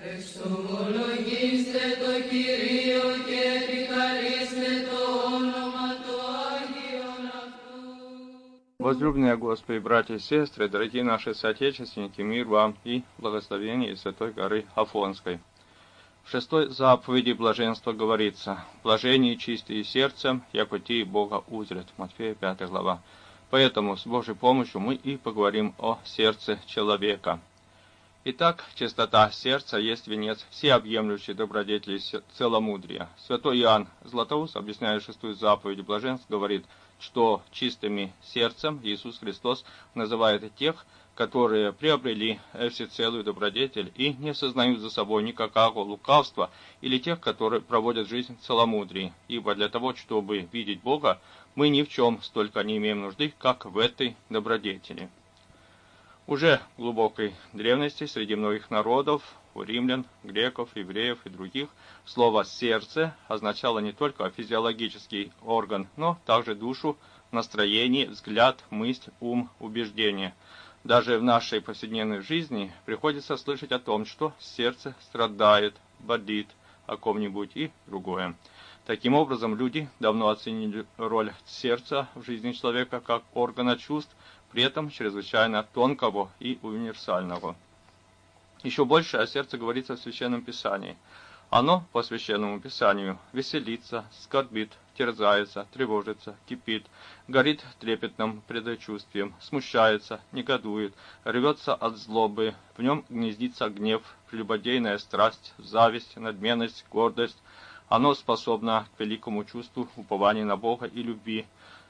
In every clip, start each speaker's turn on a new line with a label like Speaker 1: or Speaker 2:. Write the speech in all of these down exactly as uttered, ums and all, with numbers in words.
Speaker 1: Возлюбленные Господи, братья и сестры, дорогие наши соотечественники, мир вам и благословение из Святой горы Афонской. В шестой заповеди блаженства говорится: «Блажение чистые сердцем, яко те Бога узрят». Матфея пятая глава. Поэтому с Божьей помощью мы и поговорим о сердце человека. Итак, чистота сердца есть венец всеобъемлющей добродетели целомудрия. Святой Иоанн Златоуст, объясняя шестую заповедь блаженств, говорит, что чистыми сердцем Иисус Христос называет тех, которые приобрели всецелую добродетель и не сознают за собой никакого лукавства, или тех, которые проводят жизнь в целомудрии. Ибо для того, чтобы видеть Бога, мы ни в чем столько не имеем нужды, как в этой добродетели. Уже в глубокой древности среди многих народов, у римлян, греков, евреев и других, слово «сердце» означало не только физиологический орган, но также душу, настроение, взгляд, мысль, ум, убеждение. Даже в нашей повседневной жизни приходится слышать о том, что сердце страдает, болит о ком-нибудь и другое. Таким образом, люди давно оценили роль сердца в жизни человека как органа чувств, при этом чрезвычайно тонкого и универсального. Еще больше о сердце говорится в Священном Писании. Оно, по Священному Писанию, веселится, скорбит, терзается, тревожится, кипит, горит трепетным предчувствием, смущается, негодует, рвется от злобы, в нем гнездится гнев, прелюбодейная страсть, зависть, надменность, гордость. Оно способно к великому чувству упования на Бога и любви,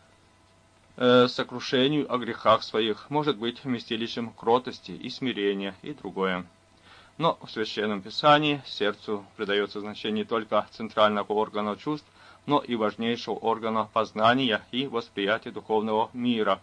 Speaker 1: э, сокрушению о грехах своих, может быть вместилищем кротости и смирения и другое. Но в Священном Писании сердцу придается значение не только центрального органа чувств, но и важнейшего органа познания и восприятия духовного мира.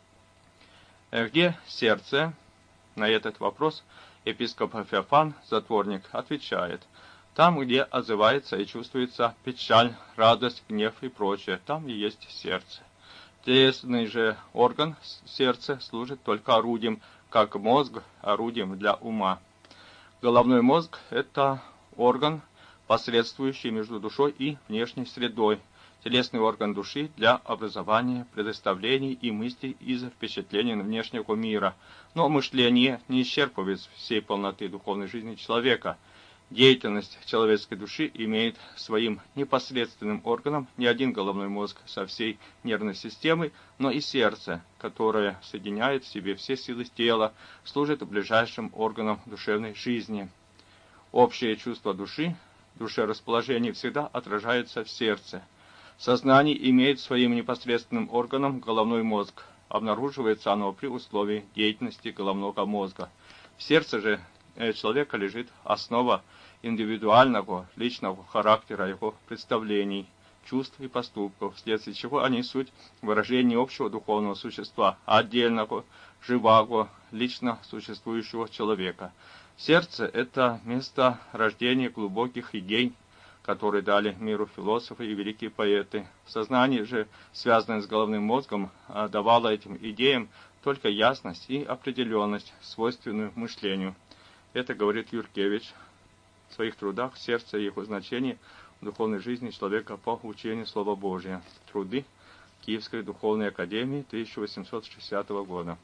Speaker 1: Где сердце? На этот вопрос епископ Феофан, затворник, отвечает: там, где отзывается и чувствуется печаль, радость, гнев и прочее, там и есть сердце. Телесный же орган сердца служит только орудием, как мозг орудием для ума. Головной мозг – это орган, посредствующий между душой и внешней средой, телесный орган души для образования предоставлений и мыслей из впечатлений внешнего мира. Но мышление не исчерпывает всей полноты духовной жизни человека. Деятельность человеческой души имеет своим непосредственным органом не один головной мозг со всей нервной системой, но и сердце, которое соединяет в себе все силы тела, служит ближайшим органом душевной жизни. Общее чувство души, душерасположение всегда отражается в сердце. Сознание имеет своим непосредственным органом головной мозг. Обнаруживается оно при условии деятельности головного мозга. В сердце же человека лежит основа индивидуального, личного характера его представлений, чувств и поступков, вследствие чего они суть выражение общего духовного существа, отдельного, живого, лично существующего человека. Сердце – это место рождения глубоких идей, которые дали миру философы и великие поэты. Сознание же, связанное с головным мозгом, давало этим идеям только ясность и определенность, свойственную мышлению. Это говорит Юркевич в своих трудах «Сердце и его значение в духовной жизни человека по учению Слова Божия». Труды Киевской духовной академии тысяча восемьсот шестидесятого года.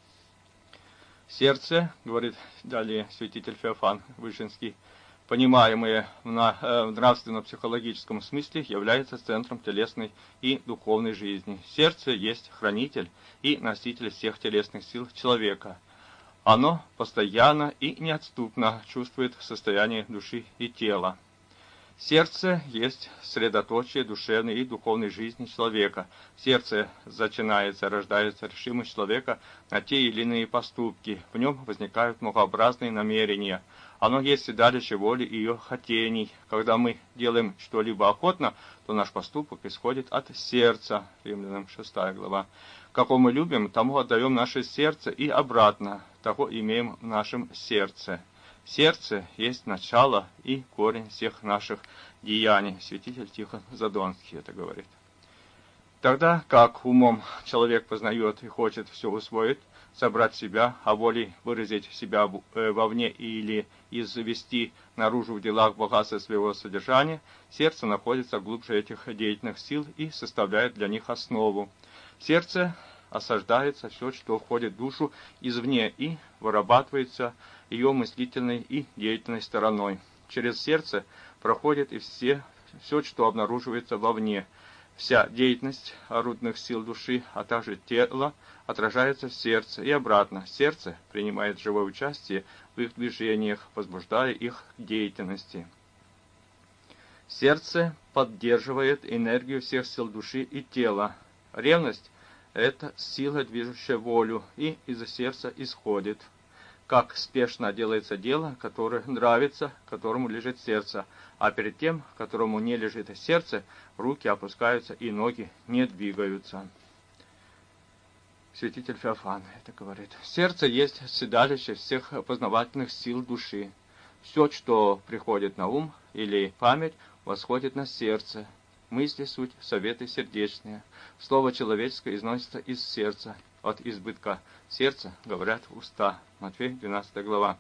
Speaker 1: Сердце, говорит далее святитель Феофан Вышинский, понимаемое в нравственно-психологическом смысле, является центром телесной и духовной жизни. Сердце есть хранитель и носитель всех телесных сил человека. Оно постоянно и неотступно чувствует состояние души и тела. Сердце есть средоточие душевной и духовной жизни человека. В сердце зачинается, рождается решимость человека на те или иные поступки. В нем возникают многообразные намерения. Оно есть седалище воли и ее хотений. Когда мы делаем что-либо охотно, то наш поступок исходит от сердца. Римлянам шестая глава. Какого мы любим, тому отдаем наше сердце и обратно. Того имеем в нашем сердце. Сердце есть начало и корень всех наших деяний. Святитель Тихон Задонский это говорит. Тогда как умом человек познает и хочет все усвоить, собрать себя, а волей выразить себя вовне или извести наружу в делах богатства своего содержания, сердце находится глубже этих деятельных сил и составляет для них основу. Сердце осаждается все, что входит в душу извне и вырабатывается ее мыслительной и деятельной стороной. Через сердце проходит и все, все, что обнаруживается вовне. Вся деятельность орудных сил души, а также тела, отражается в сердце и обратно. Сердце принимает живое участие в их движениях, возбуждая их к деятельности. Сердце поддерживает энергию всех сил души и тела. Ревность – это сила, движущая волю, и из сердца исходит. Как спешно делается дело, которое нравится, которому лежит сердце, а перед тем, которому не лежит сердце, руки опускаются и ноги не двигаются. Святитель Феофан это говорит. Сердце есть седалище всех познавательных сил души. Все, что приходит на ум или память, восходит на сердце. Мысли суть, советы сердечные. Слово человеческое износится из сердца. От избытка сердца говорят уста. Матфея двенадцатая глава.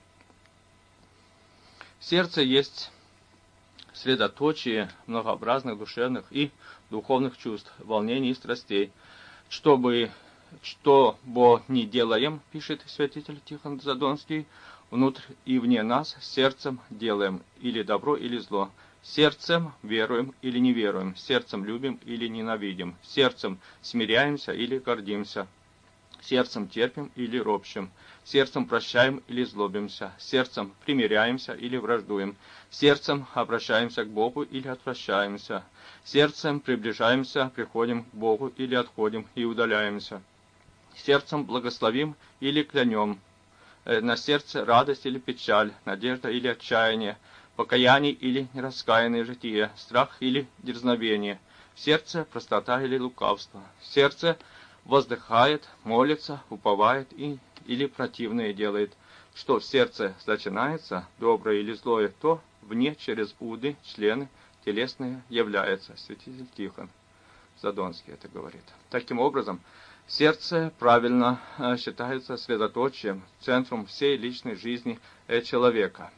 Speaker 1: Сердце есть средоточие многообразных душевных и духовных чувств, волнений и страстей. Чтобы, что бо не делаем, пишет святитель Тихон Задонский, внутрь и вне нас сердцем делаем или добро, или зло. Сердцем веруем или не веруем, сердцем любим или ненавидим, сердцем смиряемся или гордимся, сердцем терпим или ропщим, сердцем прощаем или злобимся, сердцем примиряемся или враждуем, сердцем обращаемся к Богу или отвращаемся, сердцем приближаемся, приходим к Богу или отходим и удаляемся, сердцем благословим или клянем, на сердце радость или печаль, надежда или отчаяние, покаяние или нераскаянное житие, страх или дерзновение, в сердце простота или лукавство, в сердце воздыхает, молится, уповает и, или противное делает. Что в сердце начинается, доброе или злое, то вне через уды, члены телесные является. Святитель Тихон Задонский это говорит. Таким образом, сердце правильно считается средоточием, центром всей личной жизни человека.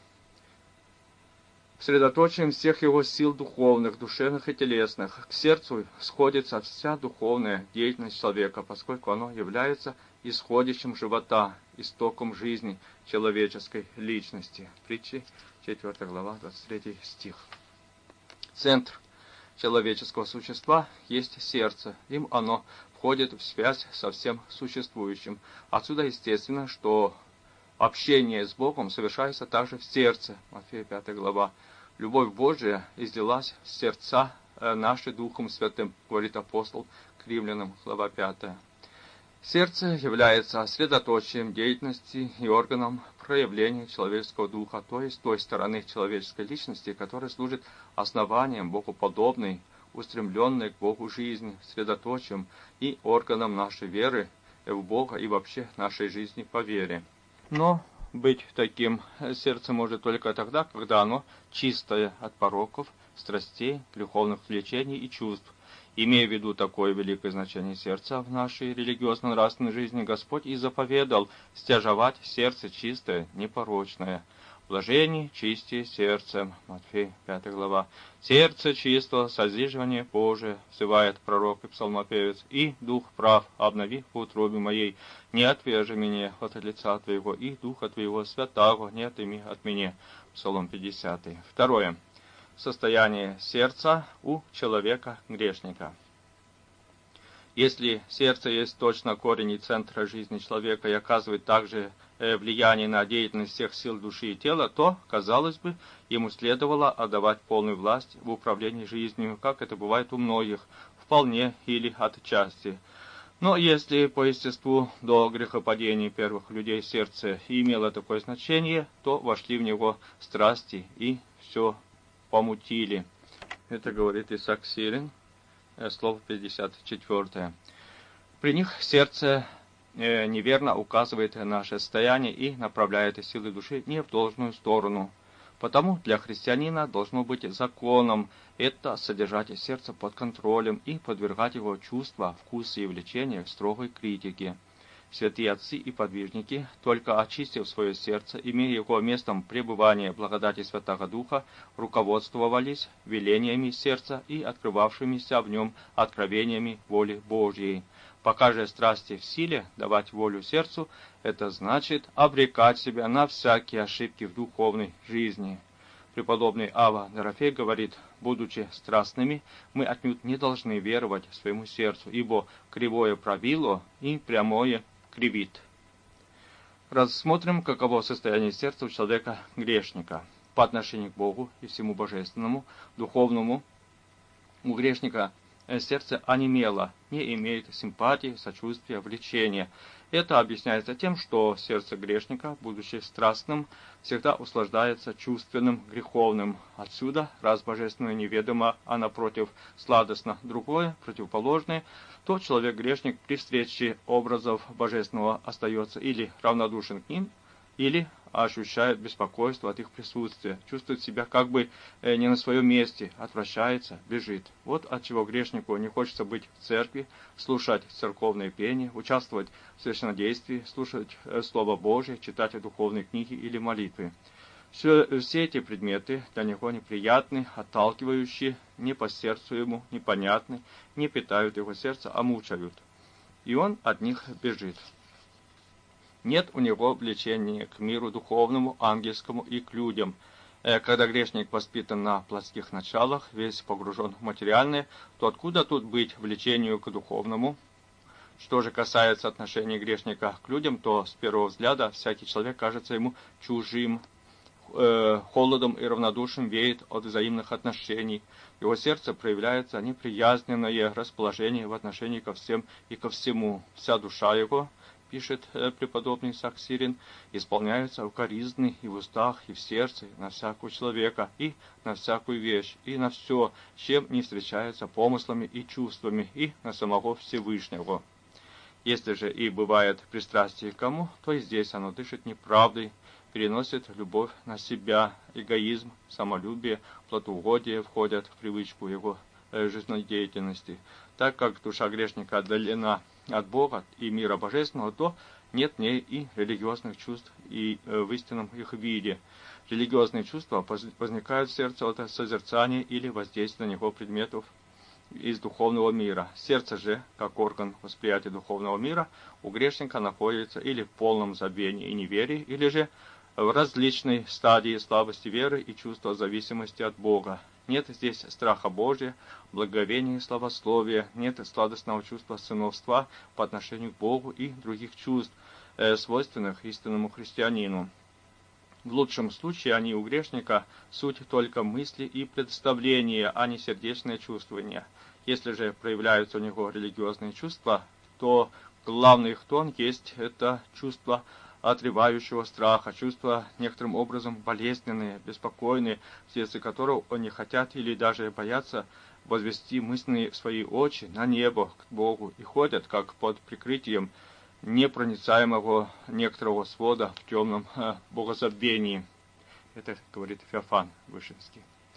Speaker 1: Средоточием всех его сил духовных, душевных и телесных. К сердцу сходится вся духовная деятельность человека, поскольку оно является исходящим живота, истоком жизни человеческой личности. Притчи, четвёртая глава, двадцать третий стих. Центр человеческого существа есть сердце. Им оно входит в связь со всем существующим. Отсюда естественно, что общение с Богом совершается также в сердце. Матфея пятая глава. Любовь Божия излилась в сердца наши Духом Святым, говорит апостол к римлянам, глава пятая. Сердце является средоточием деятельности и органом проявления человеческого духа, то есть той стороны человеческой личности, которая служит основанием богоподобной, устремленной к Богу жизни, средоточием и органом нашей веры в Бога и вообще нашей жизни по вере. Но быть таким сердце может только тогда, когда оно чистое от пороков, страстей, греховных влечений и чувств. Имея в виду такое великое значение сердца в нашей религиозно-нравственной жизни, Господь и заповедал стяжавать сердце чистое, непорочное. Блажение чисти сердцем. Матфея пятая глава. Сердце чисто, созиживание Божие, взывает пророк и псалмопевец, и дух прав, обнови в утробе моей. Не отвержи меня от лица Твоего, и духа Твоего святаго не отыми от меня. Псалом пятидесятый. Второе. Состояние сердца у человека-грешника. Если сердце есть точно корень и центр жизни человека и оказывает также влияние на деятельность всех сил души и тела, то, казалось бы, ему следовало отдавать полную власть в управлении жизнью, как это бывает у многих, вполне или отчасти. Но если по естеству до грехопадения первых людей сердце имело такое значение, то вошли в него страсти и все помутили. Это говорит Исаак Сирин, слово пятьдесят четвёртое. При них сердце э, неверно указывает на наше состояние и направляет силы души не в должную сторону. Потому для христианина должно быть законом это содержать сердце под контролем и подвергать его чувства, вкусы и влечения строгой критике. Святые отцы и подвижники, только очистив свое сердце, имея его местом пребывания благодати Святого Духа, руководствовались велениями сердца и открывавшимися в нем откровениями воли Божьей. Пока же страсти в силе давать волю сердцу, это значит обрекать себя на всякие ошибки в духовной жизни. Преподобный Ава Дорофей говорит: будучи страстными, мы отнюдь не должны веровать своему сердцу, ибо кривое правило и прямое кривит. Рассмотрим, каково состояние сердца у человека-грешника. По отношению к Богу и всему божественному, духовному, у грешника сердце онемело, не имеет симпатии, сочувствия, влечения. Это объясняется тем, что сердце грешника, будучи страстным, всегда услаждается чувственным, греховным. Отсюда, раз божественное неведомо, а напротив сладостно другое, противоположное, то человек-грешник при встрече образов божественного остается или равнодушен к ним, или ощущает беспокойство от их присутствия, чувствует себя как бы не на своем месте, отвращается, бежит. Вот от чего грешнику не хочется быть в церкви, слушать церковные пения, участвовать в священнодействии, слушать Слово Божие, читать духовные книги или молитвы. Все, все эти предметы для него неприятны, отталкивающие, не по сердцу ему, непонятны, не питают его сердце, а мучают. И он от них бежит. Нет у него влечения к миру духовному, ангельскому и к людям. Когда грешник воспитан на плотских началах, весь погружен в материальное, то откуда тут быть влечению к духовному? Что же касается отношения грешника к людям, то с первого взгляда всякий человек кажется ему чужим, э, холодом и равнодушием веет от взаимных отношений. В его сердце проявляется неприязненное расположение в отношении ко всем и ко всему. Вся душа его, пишет преподобный Саксирин, исполняется укоризны и в устах, и в сердце, на всякого человека, и на всякую вещь, и на все, чем не встречается помыслами и чувствами, и на самого Всевышнего. Если же и бывает пристрастие к кому, то и здесь оно дышит неправдой, переносит любовь на себя, эгоизм, самолюбие, плотоугодие входят в привычку его жизнедеятельности. Так как душа грешника отдалена от Бога и мира божественного, то нет в ней и религиозных чувств и э, в истинном их виде. Религиозные чувства возникают в сердце от созерцания или воздействия на него предметов из духовного мира. Сердце же, как орган восприятия духовного мира, у грешника находится или в полном забвении и неверии, или же в различной стадии слабости веры и чувства зависимости от Бога. Нет здесь страха Божия, благоговения и славословия, нет сладостного чувства сыновства по отношению к Богу и других чувств, э, свойственных истинному христианину. В лучшем случае они у грешника суть только мысли и представления, а не сердечное чувствование. Если же проявляются у него религиозные чувства, то главный их тон есть это чувство отрывающего страха, чувства некоторым образом болезненные, беспокойные, в сердце которого они хотят или даже боятся возвести мысленные свои очи на небо, к Богу, и ходят, как под прикрытием непроницаемого некоторого свода в темном э, богозабвении. Это говорит Феофан Вышинский.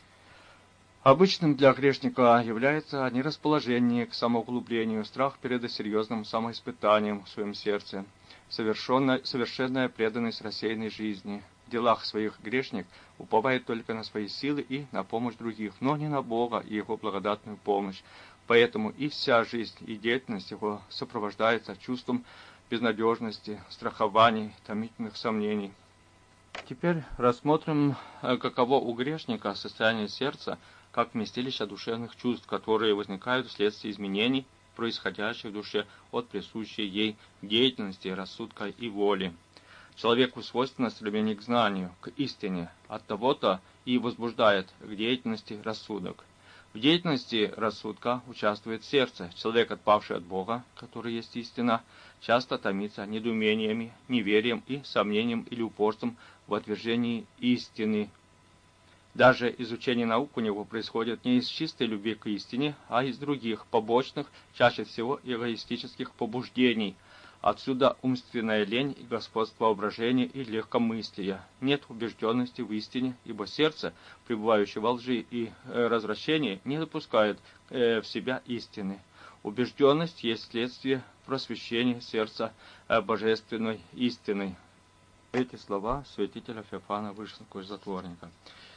Speaker 1: Обычным для грешника является нерасположение к самоуглублению, страх перед серьезным самоиспытанием в своем сердце, совершенная, совершенная преданность рассеянной жизни. В делах своих грешник уповает только на свои силы и на помощь других, но не на Бога и Его благодатную помощь. Поэтому и вся жизнь и деятельность его сопровождается чувством безнадежности, страхований, томительных сомнений. Теперь рассмотрим, каково у грешника состояние сердца, как вместилище душевных чувств, которые возникают вследствие изменений, происходящих в душе от присущей ей деятельности, рассудка и воли. Человеку свойственно стремление к знанию, к истине, от того-то и возбуждает к деятельности рассудок. В деятельности рассудка участвует сердце. Человек, отпавший от Бога, который есть истина, часто томится недоумениями, неверием и сомнением или упорством в отвержении истины. Даже изучение наук у него происходит не из чистой любви к истине, а из других, побочных, чаще всего эгоистических побуждений. Отсюда умственная лень и господство воображения и легкомыслия. Нет убежденности в истине, ибо сердце, пребывающее во лжи и э, развращении, не допускает э, в себя истины. Убежденность есть следствие просвещение сердца божественной истиной. Эти слова святителя Феофана Вышинского из затворника.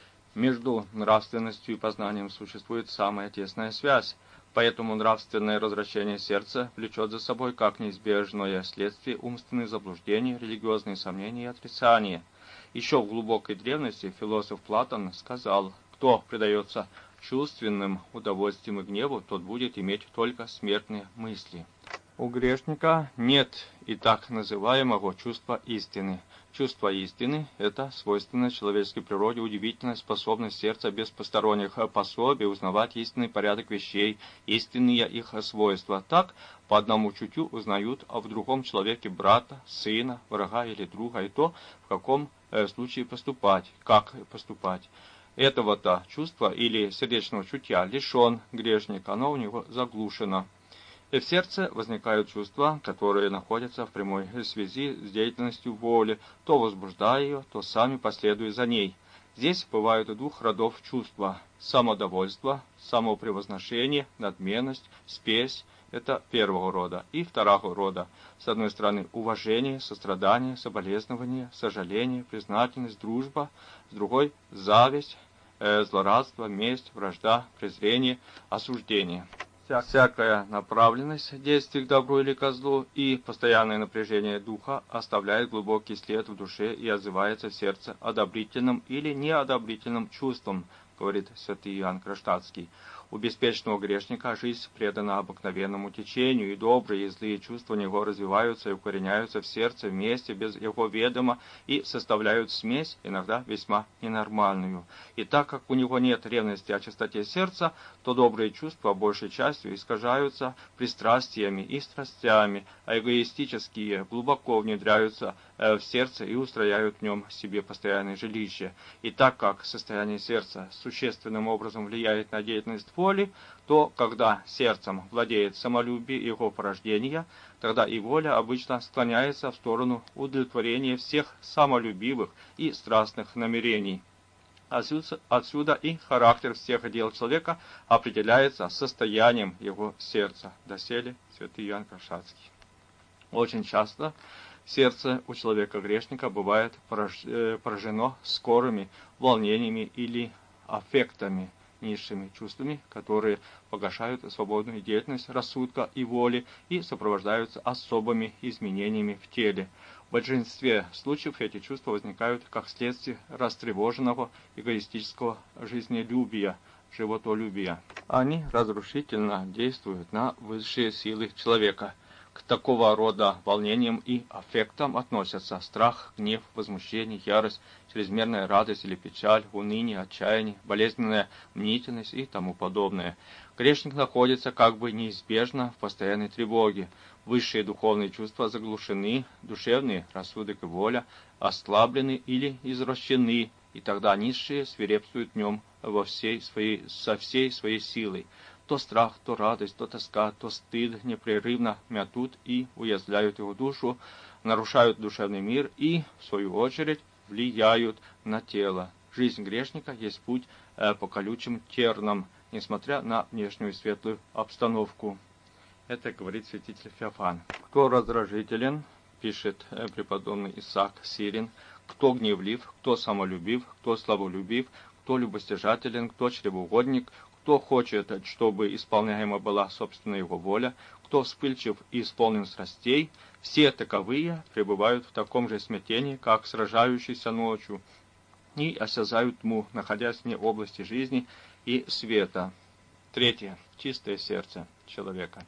Speaker 1: Между нравственностью и познанием существует самая тесная связь, поэтому нравственное развращение сердца влечет за собой как неизбежное следствие умственные заблуждения, религиозные сомнения и отрицания. Еще в глубокой древности философ Платон сказал: кто предается чувственным удовольствиям и гневу, тот будет иметь только смертные мысли. У грешника нет и так называемого чувства истины. Чувство истины – это свойственная человеческой природе удивительная способность сердца без посторонних пособий узнавать истинный порядок вещей, истинные их свойства. Так, по одному чутью узнают в другом человеке брата, сына, врага или друга, и то, в каком случае поступать, как поступать. Этого-то чувства или сердечного чутья лишен грешник, оно у него заглушено. И в сердце возникают чувства, которые находятся в прямой связи с деятельностью воли, то возбуждая ее, то сами последуя за ней. Здесь бывают двух родов чувства: самодовольство, самопревозношение, надменность, спесь – это первого рода, и второго рода. С одной стороны, уважение, сострадание, соболезнование, сожаление, признательность, дружба, с другой – зависть, э, злорадство, месть, вражда, презрение, осуждение. Всякая направленность действий к добру или ко злу и постоянное напряжение духа оставляет глубокий след в душе и отзывается в сердце одобрительным или неодобрительным чувством, говорит святый Иоанн Кронштадтский. У беспечного грешника жизнь предана обыкновенному течению, и добрые и злые чувства у него развиваются и укореняются в сердце вместе без его ведома и составляют смесь, иногда весьма ненормальную. И так как у него нет ревности о чистоте сердца, то добрые чувства большей частью искажаются пристрастиями и страстями, а эгоистические глубоко внедряются в сердце и устрояют в нем себе постоянное жилище. И так как состояние сердца существенным образом влияет на деятельность воли, то когда сердцем владеет самолюбие его порождения, тогда и воля обычно склоняется в сторону удовлетворения всех самолюбивых и страстных намерений. Отсюда, отсюда и характер всех дел человека определяется состоянием его сердца. Доселе святый Иоанн Кронштадтский. Очень часто сердце у человека-грешника бывает поражено скорыми волнениями или аффектами, низшими чувствами, которые погашают свободную деятельность рассудка и воли и сопровождаются особыми изменениями в теле. В большинстве случаев эти чувства возникают как следствие растревоженного эгоистического жизнелюбия, животолюбия. Они разрушительно действуют на высшие силы человека. К такого рода волнениям и аффектам относятся страх, гнев, возмущение, ярость, чрезмерная радость или печаль, уныние, отчаяние, болезненная мнительность и тому подобное. Грешник находится как бы неизбежно в постоянной тревоге. Высшие духовные чувства заглушены, душевные рассудок и воля ослаблены или извращены, и тогда низшие свирепствуют в нем во всей своей, со всей своей силой. То страх, то радость, то тоска, то стыд непрерывно мятут и уязвляют его душу, нарушают душевный мир и, в свою очередь, влияют на тело. Жизнь грешника есть путь э, по колючим тернам, несмотря на внешнюю светлую обстановку. Это говорит святитель Феофан. Кто раздражителен, пишет э, преподобный Исаак Сирин, кто гневлив, кто самолюбив, кто славолюбив, кто любостяжателен, кто чревоугодник, кто хочет, чтобы исполняема была собственная его воля, кто вспыльчив и исполнен страстей, все таковые пребывают в таком же смятении, как сражающийся ночью, и осязают тьму, находясь вне области жизни и света. Третье. Чистое сердце человека.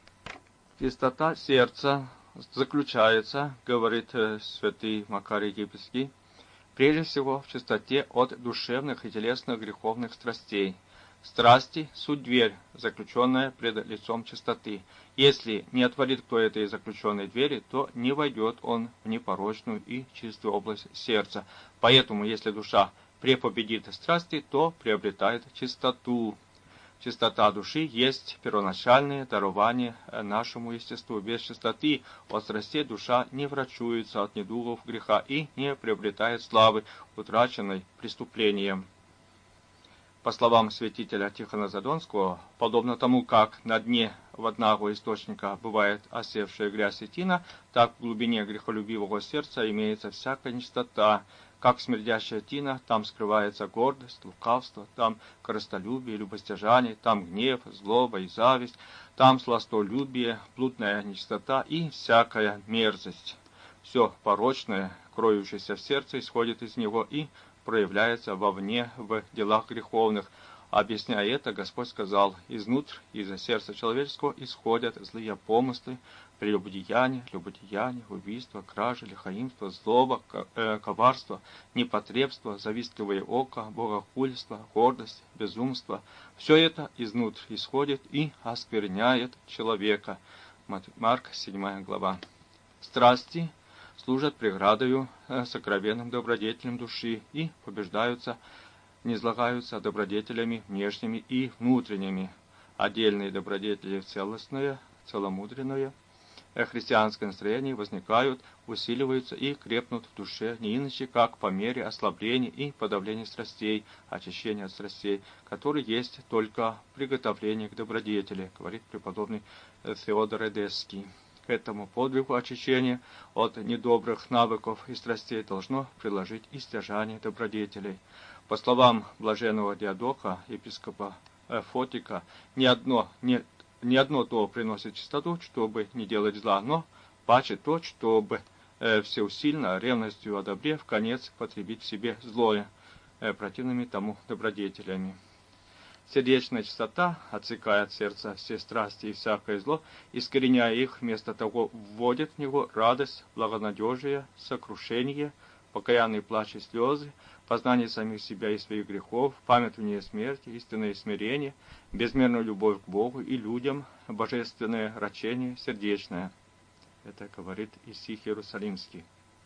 Speaker 1: Чистота сердца заключается, говорит святый Макарий Египетский, прежде всего в чистоте от душевных и телесных греховных страстей. Страсти – суть дверь, заключенная пред лицом чистоты. Если не отворит кто этой заключенной двери, то не войдет он в непорочную и чистую область сердца. Поэтому, если душа препобедит страсти, то приобретает чистоту. Чистота души есть первоначальное дарование нашему естеству. Без чистоты от страстей душа не врачуется от недугов греха и не приобретает славы, утраченной преступлением. По словам святителя Тихона Задонского, подобно тому, как на дне водного источника бывает осевшая грязь и тина, так в глубине грехолюбивого сердца имеется всякая нечистота. Как смердящая тина, там скрывается гордость, лукавство, там корыстолюбие, любостяжание, там гнев, злоба и зависть, там сластолюбие, блудная нечистота и всякая мерзость. Все порочное, кроющееся в сердце, исходит из него и проявляется вовне в делах греховных. Объясняя это, Господь сказал: «Изнутр, из-за сердца человеческого исходят злые помыслы, прелюбодеяние, любодеяние, убийство, кражи, лихаимство, злоба, коварство, непотребство, завистливое око, богохульство, гордость, безумство. Все это изнутр исходит и оскверняет человека». Марк, седьмая глава. Страсти служат преградою сокровенным добродетелям души и побеждаются, низлагаются добродетелями внешними и внутренними. Отдельные добродетели целостное, целомудренное, христианское настроение возникают, усиливаются и крепнут в душе не иначе, как по мере ослабления и подавления страстей, очищения от страстей, которые есть только приготовление к добродетели, говорит преподобный Феодор Эдесский. К этому подвигу очищения от недобрых навыков и страстей должно приложить и стяжание добродетелей. По словам блаженного Диадока, епископа Фотика, ни одно, ни, ни одно то приносит чистоту, чтобы не делать зла, но паче то, чтобы э, всеусильно ревностью о добре в конец потребить в себе злое, э, противными тому добродетелями. Сердечная чистота отсекает от сердца все страсти и всякое зло, искореняя их, вместо того вводит в него радость, благонадежие, сокрушение, покаянный плач и слезы, познание самих себя и своих грехов, памятование смерти, истинное смирение, безмерную любовь к Богу и людям, божественное рачение сердечное. Это говорит Исих Иерусалимский.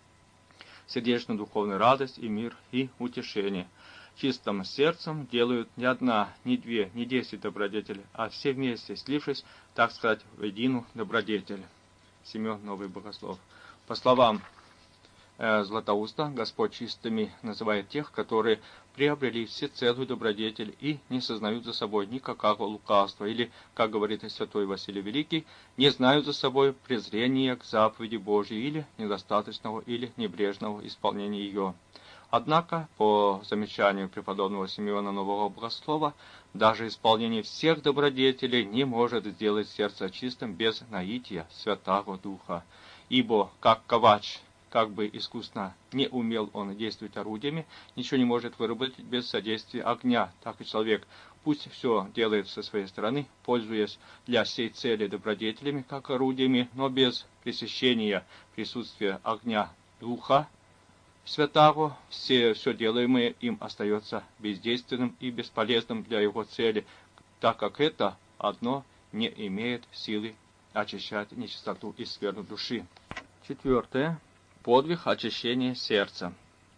Speaker 1: Сердечную духовную радость и мир и утешение. Чистым сердцем делают не одна, не две, не десять добродетелей, а все вместе, слившись, так сказать, в единую добродетель. Семен Новый Богослов. По словам э, Златоуста, Господь чистыми называет тех, которые приобрели всецелую добродетель и не сознают за собой никакого лукавства, или, как говорит святой Василий Великий, не знают за собой презрения к заповеди Божьей или недостаточного или небрежного исполнения ее. Однако, по замечанию преподобного Симеона Нового Богослова, даже исполнение всех добродетелей не может сделать сердце чистым без наития Святаго Духа. Ибо, как ковач, как бы искусно не умел он действовать орудиями, ничего не может выработать без содействия огня. Так и человек, пусть все делает со своей стороны, пользуясь для сей цели добродетелями, как орудиями, но без пресыщения присутствия огня Духа Святаго, все, все делаемое им остается бездейственным и бесполезным для его цели, так как это одно не имеет силы очищать нечистоту и скверну души. Четвертое. Подвиг очищения сердца.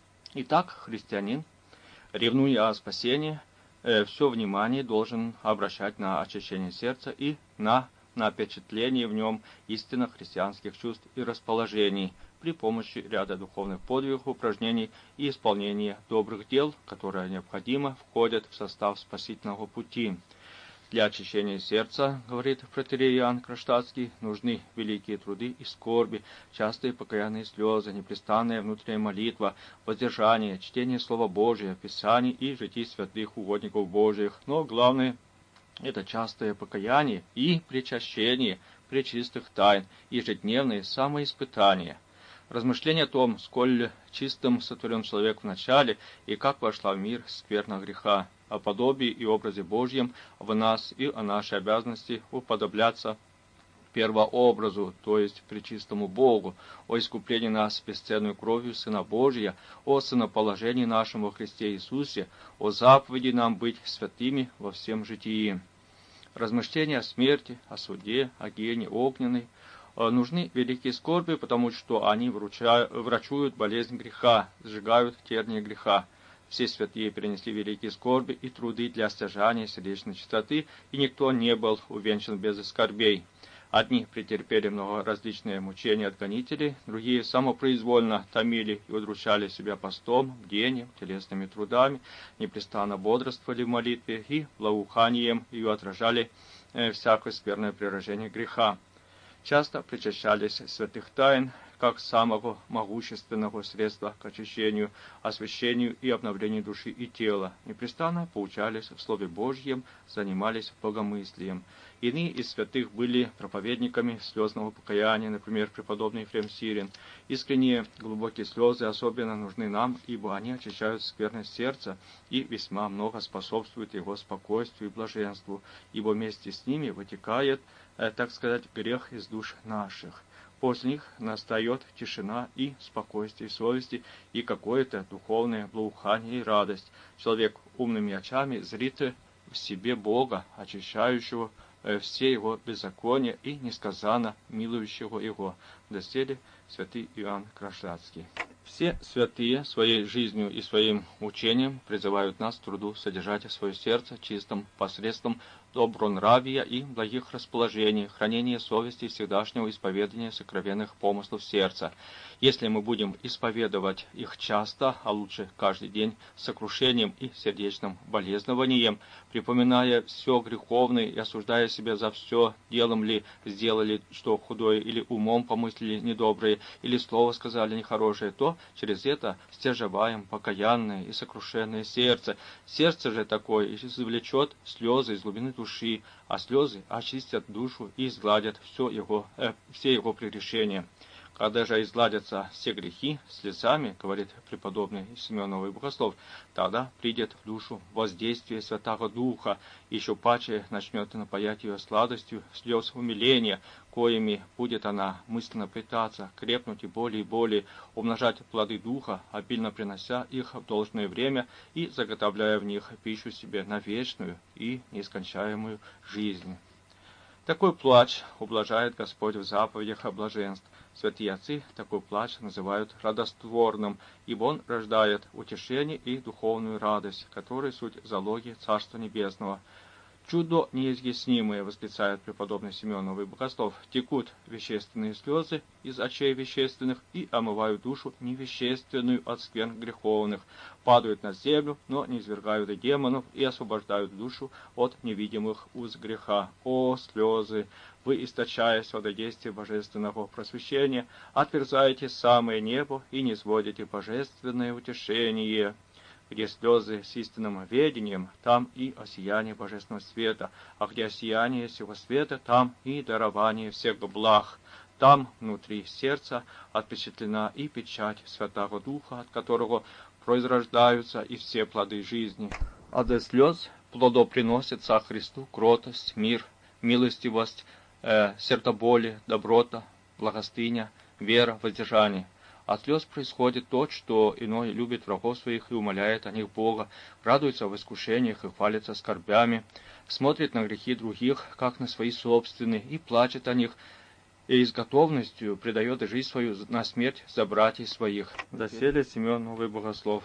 Speaker 1: Итак, христианин, ревнуя о спасении, э, все внимание должен обращать на очищение сердца и на напечатление в нем истинно христианских чувств и расположений при помощи ряда духовных подвигов, упражнений и исполнения добрых дел, которые необходимо входят в состав спасительного пути. Для очищения сердца, говорит протоиерей Иоанн Кронштадтский, нужны великие труды и скорби, частые покаянные слезы, непрестанная внутренняя молитва, воздержание, чтение Слова Божия, Писаний и житий святых угодников Божиих. Но главное – это частое покаяние и причащение пречистых тайн, ежедневные самоиспытания. Размышление о том, сколь чистым сотворен человек в начале и как вошла в мир скверна греха, о подобии и образе Божьем в нас и о нашей обязанности уподобляться первообразу, то есть пречистому Богу, о искуплении нас бесценной кровью Сына Божия, о сыноположении нашем во Христе Иисусе, о заповеди нам быть святыми во всем житии. Размышления о смерти, о суде, о гене огненной, нужны великие скорби, потому что они вручают, врачуют болезнь греха, сжигают тернии греха. Все святые перенесли великие скорби и труды для стяжания сердечной чистоты, и никто не был увенчан без скорбей. Одни претерпели много различные мучения от гонителей, другие самопроизвольно томили и удручали себя постом, бдением, телесными трудами, непрестанно бодрствовали в молитве и благоуханием ее отражали э, всякое скверное приражение греха. Часто причащались святых тайн, как самого могущественного средства к очищению, освящению и обновлению души и тела. Непрестанно поучались в Слове Божьем, занимались богомыслием. Иные из святых были проповедниками слезного покаяния, например, преподобный Ефрем Сирин. Искренние глубокие слезы особенно нужны нам, ибо они очищают скверность сердца и весьма много способствуют его спокойствию и блаженству, ибо вместе с ними вытекает, э, так сказать, грех из душ наших. После них настает тишина и спокойствие совести, и какое-то духовное благоухание и радость. Человек умными очами зрит в себе Бога, очищающего э, все его беззакония и несказанно милующего его. Доселе святый Иоанн Кронштадтский. Все святые своей жизнью и своим учением призывают нас к труду содержать свое сердце чистым посредством добронравия и благих расположений, хранения совести и всегдашнего исповедания сокровенных помыслов сердца. Если мы будем исповедовать их часто, а лучше каждый день, с сокрушением и сердечным болезнованием, припоминая все греховное и осуждая себя за все, делом ли сделали что худое, или умом помыслили недоброе, или слово сказали нехорошее, то через это стяжеваем покаянное и сокрушенное сердце. Сердце же такое извлечет слезы из глубины души, а слезы очистят душу и изгладят все его, э, все его прегрешения. Когда же изгладятся все грехи слезами, говорит преподобный Семен Новый Богослов, тогда придет в душу воздействие Святого Духа, еще паче начнет напоять ее сладостью слез умиления, коими будет она мысленно питаться, крепнуть и более и более, умножать плоды Духа, обильно принося их в должное время и заготовляя в них пищу себе на вечную и нескончаемую жизнь. Такой плач ублажает Господь в заповедях о блаженств. Святые отцы такой плач называют радостворным, ибо он рождает утешение и духовную радость, которые суть залоги Царства Небесного. «Чудо неизъяснимое», — восклицает преподобный Семен Новый Богослов, «текут вещественные слезы из очей вещественных и омывают душу невещественную от скверн греховных, падают на землю, но не извергают и демонов и освобождают душу от невидимых уз греха. О, слезы! Вы, источаясь вододействие божественного просвещения, отверзаете самое небо и не сводите божественное утешение». Где слезы с истинным ведением, там и осияние божественного света, а где осияние всего света, там и дарование всех благ. Там, внутри сердца, отпечатлена и печать Святого Духа, от которого произрождаются и все плоды жизни. А для слез плодоприносится Христу кротость, мир, милостивость, э, сердоболие, доброта, благостыня, вера, воздержание. От слез происходит то, что иной любит врагов своих и умоляет о них Бога, радуется в искушениях и хвалится скорбями, смотрит на грехи других, как на свои собственные, и плачет о них, и с готовностью предает жизнь свою на смерть за братьев своих. Доселе Семен Новый Богослов.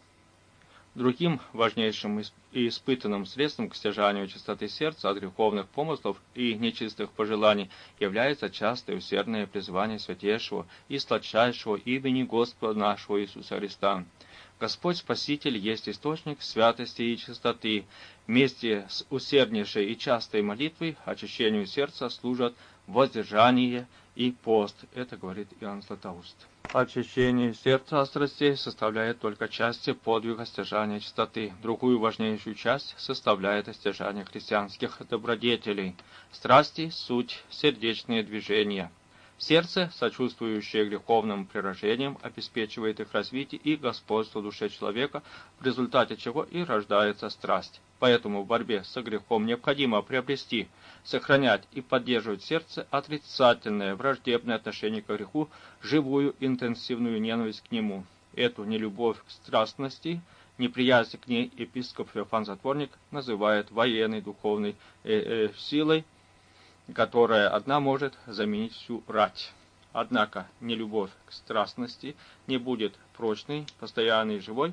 Speaker 1: Другим важнейшим и испытанным средством к стяжанию чистоты сердца от греховных помыслов и нечистых пожеланий является частое усердное призывание святейшего и сладчайшего имени Господа нашего Иисуса Христа. Господь Спаситель есть источник святости и чистоты. Вместе с усерднейшей и частой молитвой очищению сердца служат воздержание и пост. Это говорит Иоанн Златоуст. Очищение сердца от страстей составляет только часть подвига стяжания чистоты. Другую важнейшую часть составляет стяжание христианских добродетелей. Страсти – суть сердечные движения. Сердце, сочувствующее греховным приражениям, обеспечивает их развитие и господство в душе человека, в результате чего и рождается страсть. Поэтому в борьбе со грехом необходимо приобрести, сохранять и поддерживать в сердце отрицательное, враждебное отношение к греху, живую интенсивную ненависть к нему. Эту нелюбовь к страстности, неприязнь к ней епископ Феофан Затворник называет военной духовной э, э, силой, которая одна может заменить всю рать. Однако нелюбовь к страстности не будет прочной, постоянной и живой,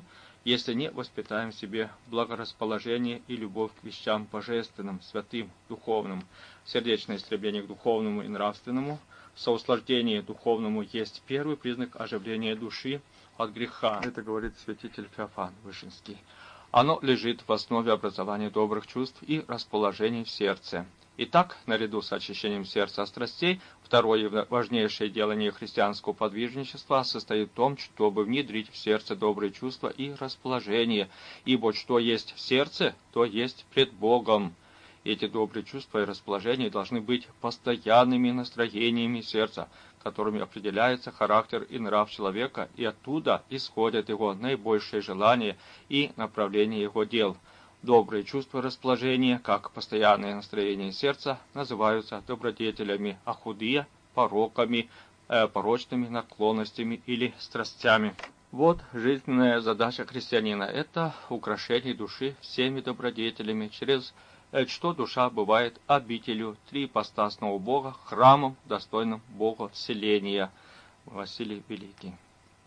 Speaker 1: если не воспитаем в себе благорасположение и любовь к вещам божественным, святым, духовным. Сердечное стремление к духовному и нравственному, соуслаждение духовному есть первый признак оживления души от греха. Это говорит святитель Феофан Вышинский. Оно лежит в основе образования добрых чувств и расположений в сердце. Итак, наряду с очищением сердца от страстей, второе важнейшее делание христианского подвижничества состоит в том, чтобы внедрить в сердце добрые чувства и расположения, ибо что есть в сердце, то есть пред Богом. Эти добрые чувства и расположения должны быть постоянными настроениями сердца, которыми определяется характер и нрав человека, и оттуда исходят его наибольшие желания и направление его дел. Добрые чувства расположения, как постоянное настроение сердца, называются добродетелями, а худые – пороками, э, порочными наклонностями или страстями. Вот жизненная задача христианина – это украшение души всеми добродетелями, через э, что душа бывает обителью триипостасного Бога, храмом, достойным Бога вселения. Василий Великий.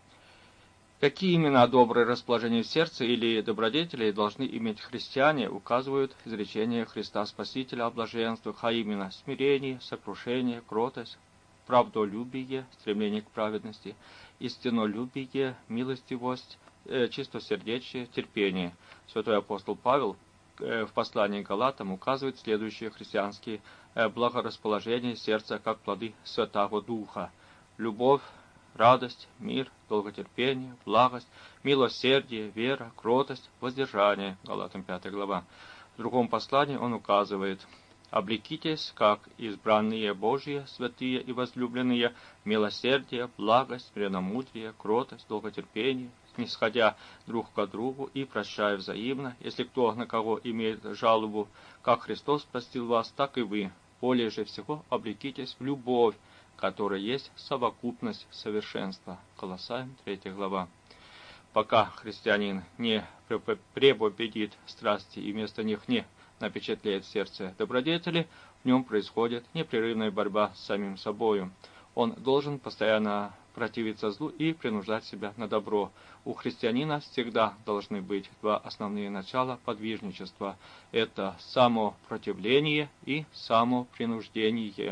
Speaker 1: Какие именно добрые расположения в сердце или добродетели должны иметь христиане, указывают изречения Христа Спасителя о блаженствах, а именно смирение, сокрушение, кротость, правдолюбие, стремление к праведности, истинолюбие, милостивость, э, чистосердечие, терпение. Святой апостол Павел э, в послании к Галатам указывает следующие христианские э, благорасположения сердца как плоды Святого Духа: любовь, радость, мир, долготерпение, благость, милосердие, вера, кротость, воздержание. Галатам пятая глава. В другом послании он указывает: облекитесь, как избранные Божьи, святые и возлюбленные, милосердие, благость, смиренномудрие, кротость, долготерпение, снисходя друг к другу и прощая взаимно, если кто на кого имеет жалобу, как Христос простил вас, так и вы. Более же всего облекитесь в любовь, которая есть совокупность совершенства. Колоссаям третья глава. Пока христианин не препобедит страсти и вместо них не напечатлеет в сердце добродетели, в нем происходит непрерывная борьба с самим собою. Он должен постоянно противиться злу и принуждать себя на добро. У христианина всегда должны быть два основные начала подвижничества. Это самопротивление и самопринуждение.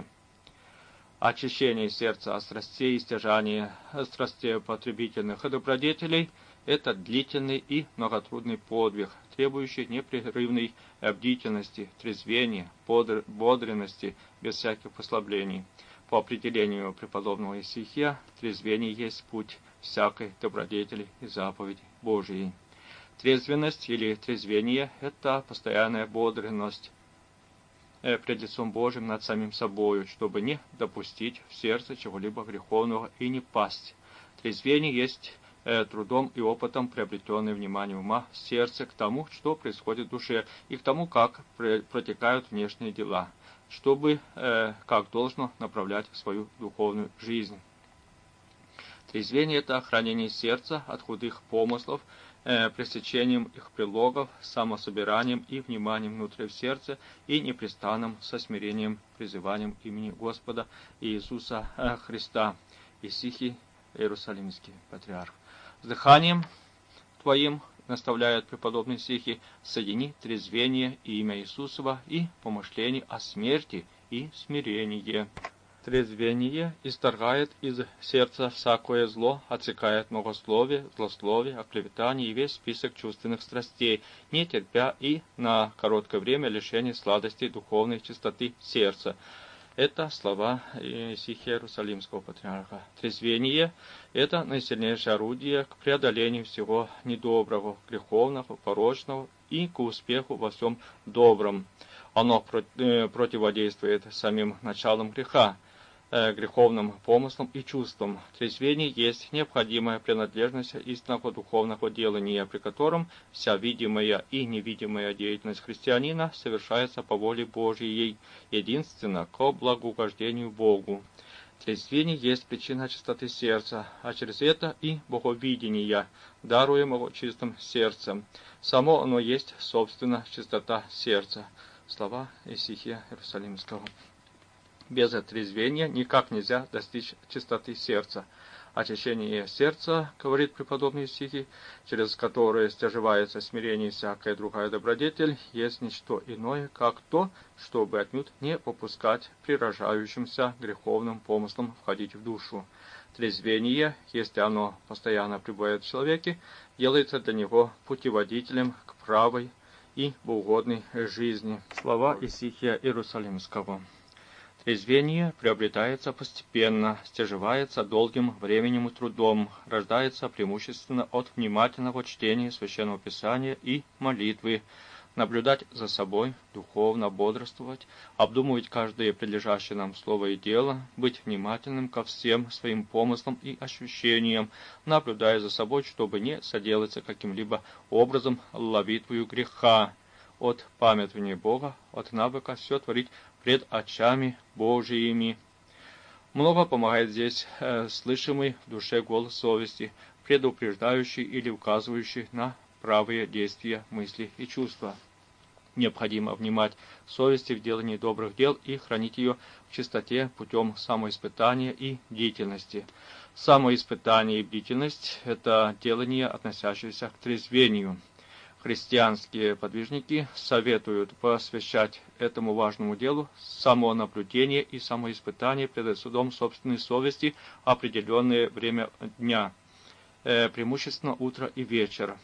Speaker 1: Очищение сердца от страстей и стяжания страстей потребительных и добродетелей – это длительный и многотрудный подвиг, требующий непрерывной бдительности, трезвения, бодр, бодренности, без всяких послаблений. По определению преподобного Исихия, трезвение есть путь всякой добродетели и заповеди Божией. Трезвенность или трезвение – это постоянная бодренность пред лицом Божьим над самим собою, чтобы не допустить в сердце чего-либо греховного и не пасть. Трезвение есть э, трудом и опытом приобретенное внимание ума в сердце к тому, что происходит в душе, и к тому, как протекают внешние дела, чтобы, э, как должно, направлять свою духовную жизнь. Трезвение – это охранение сердца от худых помыслов, пресечением их прилогов, самособиранием и вниманием внутрь в сердце и непрестанным со смирением, призыванием имени Господа Иисуса Христа. Исихий, Иерусалимский патриарх. С дыханием твоим, наставляет преподобный Исихий, соедини трезвение и имя Иисусова и помышление о смерти и смирении. Трезвение исторгает из сердца всякое зло, отсекает многословие, злословие, оклеветание и весь список чувственных страстей, не терпя и на короткое время лишения сладостей духовной чистоты сердца. Это слова Исихия Иерусалимского патриарха. Трезвение – это наисильнейшее орудие к преодолению всего недоброго, греховного, порочного и к успеху во всем добром. Оно противодействует самим началам греха, греховным помыслам и чувствам. Трезвение есть необходимая принадлежность истинного духовного делания, при котором вся видимая и невидимая деятельность христианина совершается по воле Божьей, единственно к благоугождению Богу. Трезвение есть причина чистоты сердца, а через это и боговидения, даруемого чистым сердцем. Само оно есть, собственно, чистота сердца. Слова Исихия Иерусалимского. Без отрезвения никак нельзя достичь чистоты сердца. Очищение сердца, говорит преподобный Сихий, через которое стяживается смирение и всякая другая добродетель, есть ничто иное, как то, чтобы отнюдь не попускать прирожающимся греховным помыслам входить в душу. Трезвение, если оно постоянно пребывает в человеке, делается для него путеводителем к правой и богоугодной жизни. Слова Исихия Иерусалимского. Трезвение приобретается постепенно, стяживается долгим временем и трудом, рождается преимущественно от внимательного чтения Священного Писания и молитвы, наблюдать за собой, духовно бодрствовать, обдумывать каждое прилежащее нам слово и дело, быть внимательным ко всем своим помыслам и ощущениям, наблюдая за собой, чтобы не соделаться каким-либо образом ловитвою греха, от памятования Бога, от навыка все творить пред очами Божиими. Много помогает здесь э, слышимый в душе голос совести, предупреждающий или указывающий на правые действия, мысли и чувства. Необходимо внимать совести в делании добрых дел и хранить ее в чистоте путем самоиспытания и бдительности. Самоиспытание и бдительность – это делание, относящееся к трезвению. Христианские подвижники советуют посвящать этому важному делу самонаблюдение и самоиспытание пред судом собственной совести определенное время дня, э, преимущественно утро и вечер.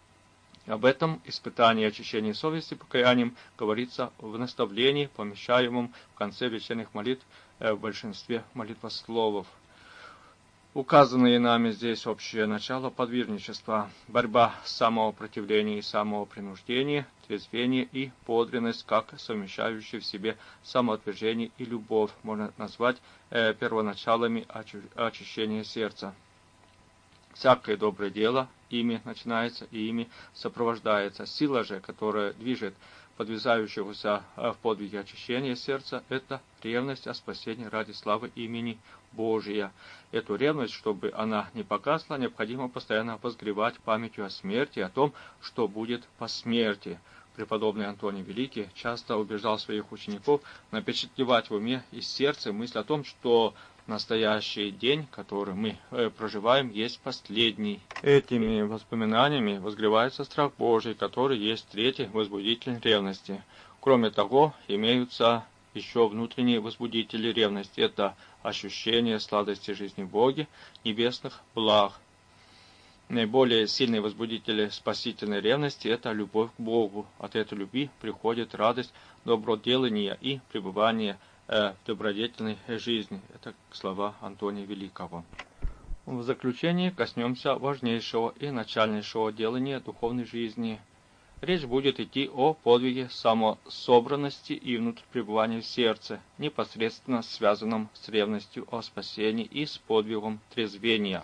Speaker 1: Об этом испытании и очищении совести покаянием говорится в наставлении, помещаемом в конце вечерних молитв э, в большинстве молитвословов. Указанные нами здесь общее начало подвижничества, борьба с самопротивлением и самопринуждением, трезвение и подлинность, как совмещающие в себе самоотвержение и любовь, можно назвать э, первоначалами очищения сердца. Всякое доброе дело ими начинается и ими сопровождается. Сила же, которая движет подвязающегося в подвиге очищения сердца, это ревность о спасении ради славы имени Божия. Эту ревность, чтобы она не погасла, необходимо постоянно возгревать памятью о смерти, о том, что будет по смерти. Преподобный Антоний Великий часто убеждал своих учеников напечатлевать в уме и сердце мысль о том, что настоящий день, который мы э, проживаем, есть последний. Этими воспоминаниями возгревается страх Божий, который есть третий возбудитель ревности. Кроме того, имеются еще внутренние возбудители ревности. Это ощущение сладости жизни в Боге, небесных благ. Наиболее сильные возбудители спасительной ревности – это любовь к Богу. От этой любви приходит радость доброделания и пребывание в добродетельной жизни. Это слова Антония Великого. В заключение коснемся важнейшего и начальнейшего делания духовной жизни. Речь будет идти о подвиге самособранности и внутрипребывания в сердце, непосредственно связанном с ревностью о спасении и с подвигом трезвения.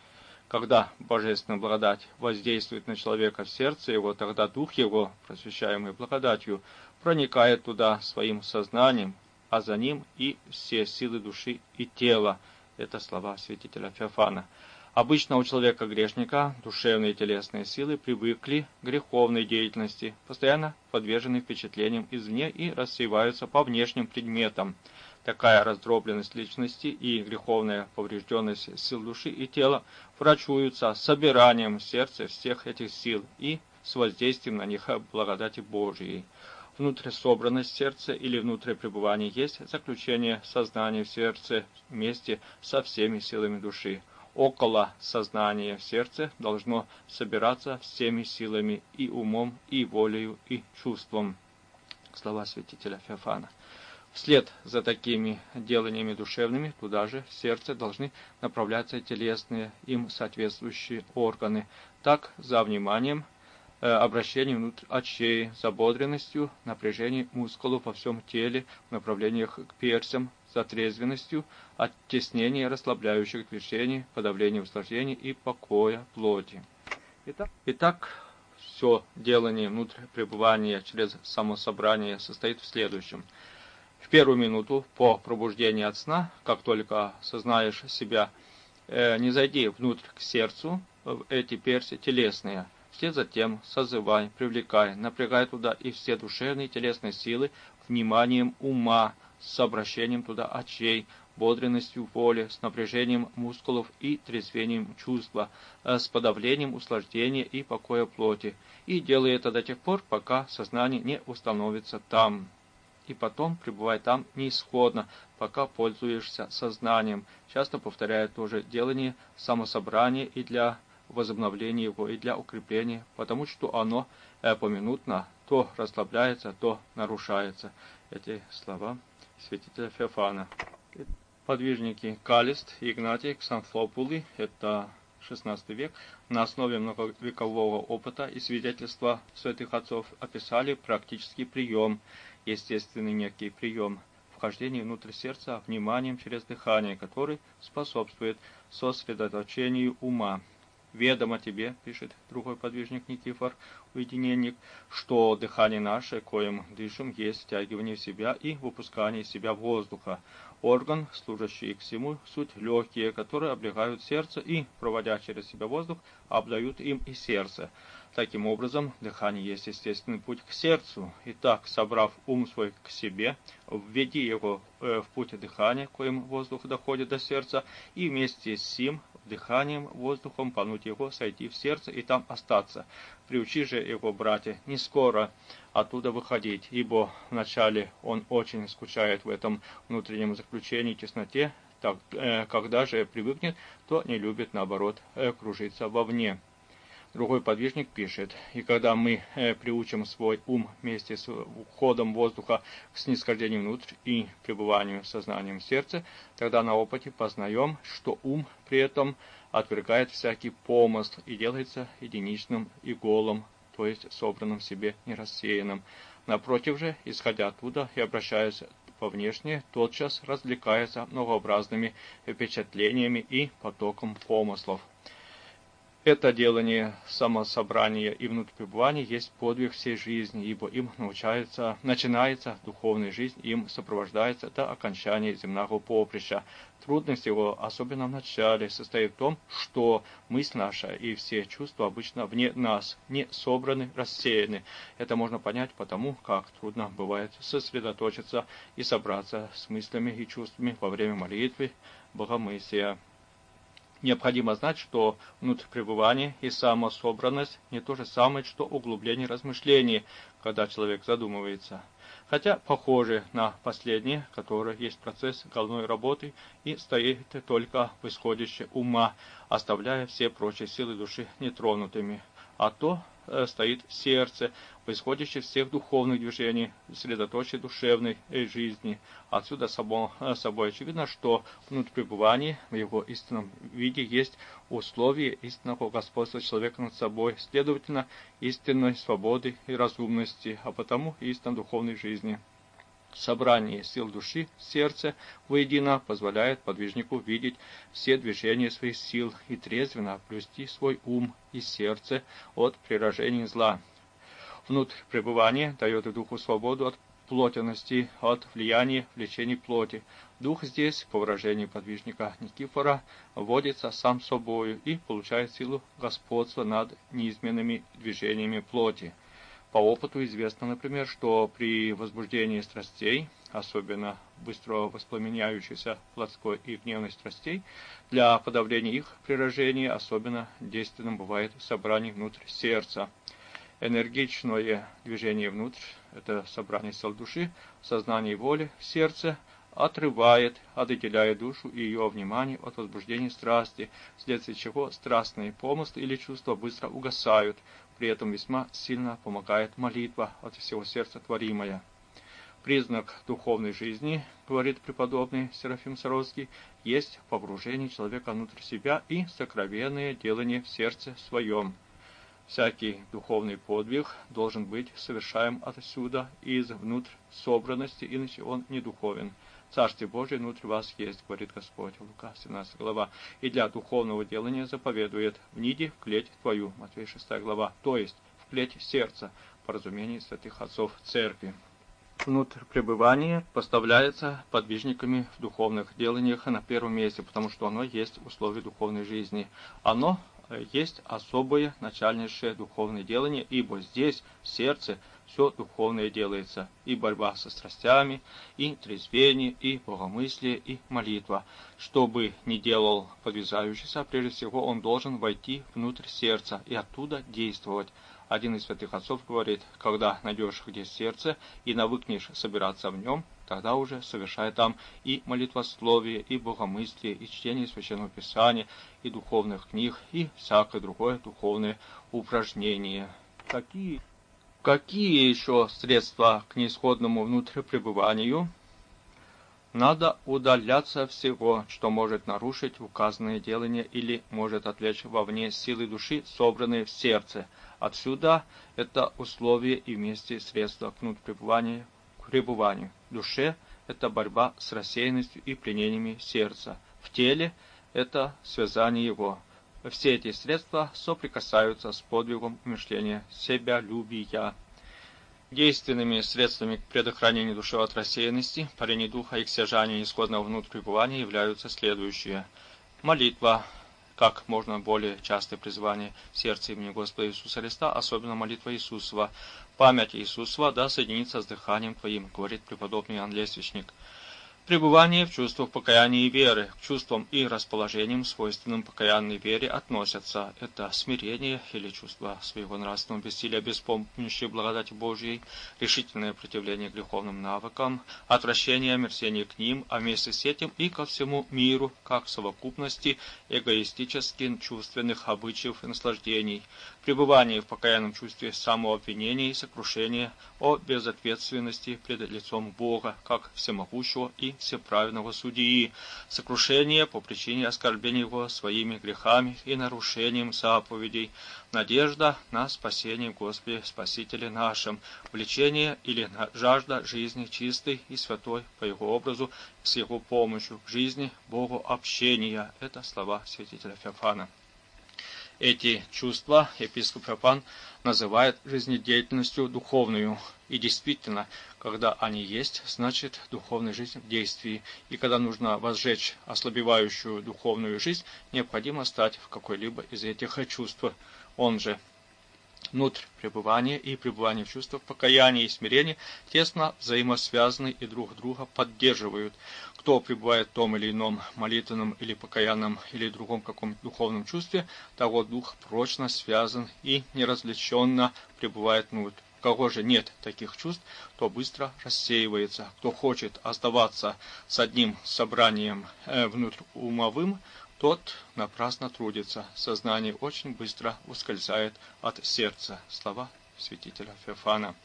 Speaker 1: Когда божественная благодать воздействует на человека в сердце его, тогда дух его, просвещаемый благодатью, проникает туда своим сознанием, а за ним и все силы души и тела. Это слова святителя Феофана. Обычно у человека-грешника душевные и телесные силы привыкли к греховной деятельности, постоянно подвержены впечатлениям извне и рассеиваются по внешним предметам. Такая раздробленность личности и греховная поврежденность сил души и тела врачуются собиранием в сердце всех этих сил и с воздействием на них благодати Божией. Внутрисобранность сердца или внутрипребывание есть заключение сознания в сердце вместе со всеми силами души. Около сознания в сердце должно собираться всеми силами и умом, и волею, и чувством. Слова святителя Феофана. Вслед за такими деланиями душевными, туда же, в сердце, должны направляться телесные, им соответствующие органы. Так, за вниманием, э, обращением внутрь очей, за бодренностью, напряжением мускулов во всем теле, в направлениях к персям, за трезвенностью, оттеснение расслабляющих движений, подавление усложнений и покоя плоти. Итак, Итак все делание внутрипребывания через самособрание состоит в следующем. В первую минуту по пробуждении от сна, как только сознаешь себя, э, не зайди внутрь к сердцу, в эти перси телесные. Вслед за тем созывай, привлекай, напрягай туда и все душевные и телесные силы вниманием ума, с обращением туда очей, бодренностью воли, с напряжением мускулов и трезвением чувства, с подавлением услаждения и покоя плоти. И делай это до тех пор, пока сознание не установится там. И потом пребывай там неисходно, пока пользуешься сознанием, часто повторяя то же делание самособрания и для возобновления его, и для укрепления, потому что оно э, поминутно то расслабляется, то нарушается. Эти слова святителя Феофана. Подвижники Калист и Игнатий Ксанфлопулы, это шестнадцатый век, на основе многовекового опыта и свидетельства святых отцов описали практический прием, естественный некий прием, вхождения внутрь сердца вниманием через дыхание, который способствует сосредоточению ума. «Ведомо тебе, — пишет другой подвижник Никифор, уединенник, — что дыхание наше, коим дышим, есть втягивание в себя и выпускание из себя воздуха. Орган, служащий к всему, суть легкие, которые облегают сердце и, проводя через себя воздух, обдают им и сердце. Таким образом, дыхание есть естественный путь к сердцу. Итак, собрав ум свой к себе, введи его э, в путь дыхания, коим воздух доходит до сердца, и вместе с сим дыханием, воздухом пануть его, сойти в сердце и там остаться. Приучи же его, братья, не скоро оттуда выходить, ибо вначале он очень скучает в этом внутреннем заключении, тесноте, так, э, когда же привыкнет, то не любит, наоборот, э, кружиться вовне». Другой подвижник пишет: «И когда мы э, приучим свой ум вместе с уходом воздуха к снисхождению внутрь и пребыванию сознанием в сердце, тогда на опыте познаем, что ум при этом отвергает всякий помысл и делается единичным и голым, то есть собранным в себе, не рассеянным. Напротив же, исходя оттуда и обращаясь по внешне, тотчас развлекается многообразными впечатлениями и потоком помыслов». Это делание самособрания и внутрипребывания есть подвиг всей жизни, ибо им научается, начинается духовная жизнь, им сопровождается до окончания земного поприща. Трудность его, особенно в начале, состоит в том, что мысль наша и все чувства обычно вне нас, не собраны, рассеяны. Это можно понять потому, как трудно бывает сосредоточиться и собраться с мыслями и чувствами во время молитвы, богомыслия. Необходимо знать, что внутрипребывание и самособранность не то же самое, что углубление размышлений, когда человек задумывается. Хотя похоже на последнее, которое есть процесс головной работы и стоит только в исходище ума, оставляя все прочие силы души нетронутыми. А то э, стоит сердце, в исходище всех духовных движений, средоточие душевной э, жизни. Отсюда собой, э, собой очевидно, что внутрипребывание в его истинном виде есть условие истинного господства человека над собой, следовательно, истинной свободы и разумности, а потому истинной духовной жизни. Собрание сил души в сердце воедино позволяет подвижнику видеть все движения своих сил и трезвенно плюсти свой ум и сердце от прирожения зла. Внутрь пребывания дает духу свободу от плотяности, от влияния влечений плоти. Дух здесь, по выражению подвижника Никифора, вводится сам собою и получает силу господства над неизменными движениями плоти. По опыту известно, например, что при возбуждении страстей, особенно быстро воспламеняющейся плотской и гневной страстей, для подавления их прирожения особенно действенным бывает собрание внутрь сердца. Энергичное движение внутрь, это собрание сил души, сознания и воли в сердце, отрывает, отделяя душу и ее внимание от возбуждения страсти, вследствие чего страстные помыслы или чувства быстро угасают. При этом весьма сильно помогает молитва от всего сердца творимая. Признак духовной жизни, говорит преподобный Серафим Саровский, есть погружение человека внутрь себя и сокровенное делание в сердце своем. Всякий духовный подвиг должен быть совершаем отсюда, из внутрь собранности, иначе он не духовен. Царствие Божие внутрь вас есть, говорит Господь, Лука семнадцатая глава, и для духовного делания заповедует: вниди в клеть твою, Матфея шестая глава, то есть в клеть сердца, по разумению святых отцов церкви. Внутрь пребывания поставляется подвижниками в духовных деланиях на первом месте, потому что оно есть условие духовной жизни. Оно есть особое начальнейшее духовное делание, ибо здесь, в сердце, все духовное делается, и борьба со страстями, и трезвение, и богомыслие, и молитва. Что бы ни делал подвязающийся, прежде всего он должен войти внутрь сердца и оттуда действовать. Один из святых отцов говорит: когда найдешь где сердце и навыкнешь собираться в нем, тогда уже совершай там и молитвословие, и богомыслие, и чтение Священного Писания, и духовных книг, и всякое другое духовное упражнение. Какие, какие еще средства к неисходному внутрипребыванию? Надо удаляться всего, что может нарушить указанное делание или может отвлечь вовне силы души, собранные в сердце. Отсюда это условие и вместе средства к внутрипребыванию. Пребыванию. В душе это борьба с рассеянностью и пленениями сердца. В теле это связание его. Все эти средства соприкасаются с подвигом умерщвления себялюбия. Действенными средствами к предохранению души от рассеянности, парения духа и к стяжанию исходного внутрипребывания являются следующие. Молитва, как можно более частое призывание в сердце имени Господа Иисуса Христа, особенно молитва Иисусова. Память Иисусова да соединится с дыханием Твоим, говорит преподобный Иоанн Лествичник. Пребывание в чувствах покаяния и веры. К чувствам и расположениям, свойственным покаянной вере, относятся это смирение или чувство своего нравственного бессилия без помощи благодати Божьей, решительное противление греховным навыкам, отвращение, омерзение к ним, а вместе с этим и ко всему миру, как в совокупности эгоистических чувственных обычаев и наслаждений. Пребывание в покаянном чувстве самообвинения и сокрушения о безответственности пред лицом Бога, как всемогущего и всеправедного судьи, сокрушение по причине оскорбления его своими грехами и нарушением заповедей, надежда на спасение Господи Спасителе нашим, влечение или жажда жизни чистой и святой по его образу, с его помощью к жизни Богу общения. Это слова святителя Феофана. Эти чувства епископ Феофан называет жизнедеятельностью духовную. И действительно, когда они есть, значит духовная жизнь в действии. И когда нужно возжечь ослабевающую духовную жизнь, необходимо стать в какой-либо из этих чувств. Он же внутрь пребывания и пребывание в чувствах покаяния и смирения тесно взаимосвязаны и друг друга поддерживают. Кто пребывает в том или ином молитвенном или покаянном или другом каком духовном чувстве, того дух прочно связан и неразличенно пребывает внутрь. У кого же нет таких чувств, то быстро рассеивается. Кто хочет оставаться с одним собранием э, внутриумовым, тот напрасно трудится. Сознание очень быстро ускользает от сердца. Слова святителя Феофана.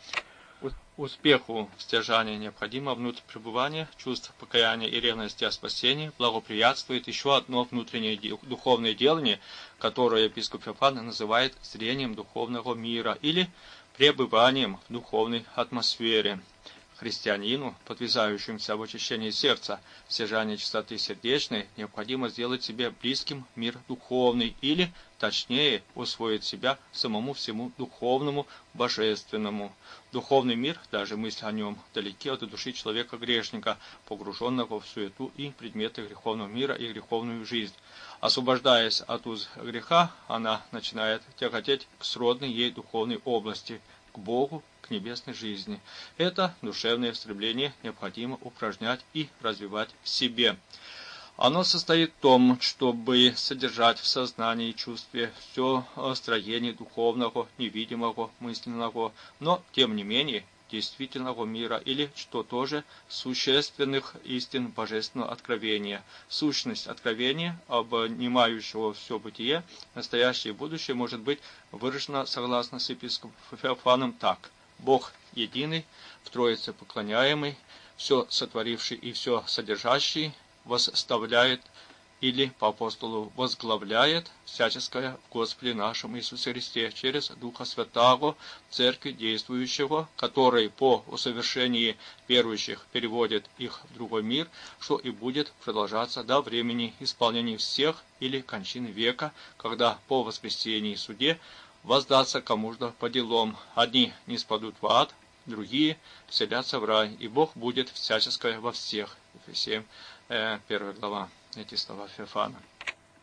Speaker 1: Успеху в стяжании необходимо внутрипребывание, чувство покаяния и ревности о спасении, благоприятствует еще одно внутреннее духовное делание, которое епископ Феофан называет зрением духовного мира или пребыванием в духовной атмосфере. Христианину, подвязающемуся в очищении сердца, в стяжании чистоты сердечной, необходимо сделать себе близким мир духовный, или, точнее, усвоить себя самому всему духовному, божественному. Духовный мир, даже мысль о нем, далеки от души человека-грешника, погруженного в суету и предметы греховного мира и греховную жизнь. Освобождаясь от уз греха, она начинает тяготеть к сродной ей духовной области, к Богу, к небесной жизни. Это душевное стремление необходимо упражнять и развивать в себе. Оно состоит в том, чтобы содержать в сознании и чувстве все строение духовного, невидимого, мысленного, но, тем не менее, действительного мира или, что тоже, существенных истин божественного откровения. Сущность откровения, обнимающего все бытие, настоящее и будущее, может быть выражена, согласно с епископом Феофаном, так. Бог единый, в Троице поклоняемый, все сотворивший и все содержащий, восставляет или по апостолу возглавляет всяческое в Господе нашем Иисусе Христе через Духа Святаго, Церкви действующего, который по усовершении верующих переводит их в другой мир, что и будет продолжаться до времени исполнения всех или кончины века, когда по воскресении и суде воздаться кому-то по делам. Одни не спадут в ад, другие вселятся в рай, и Бог будет всяческое во всех. Ефесеям, первая глава, эти слова Феофана.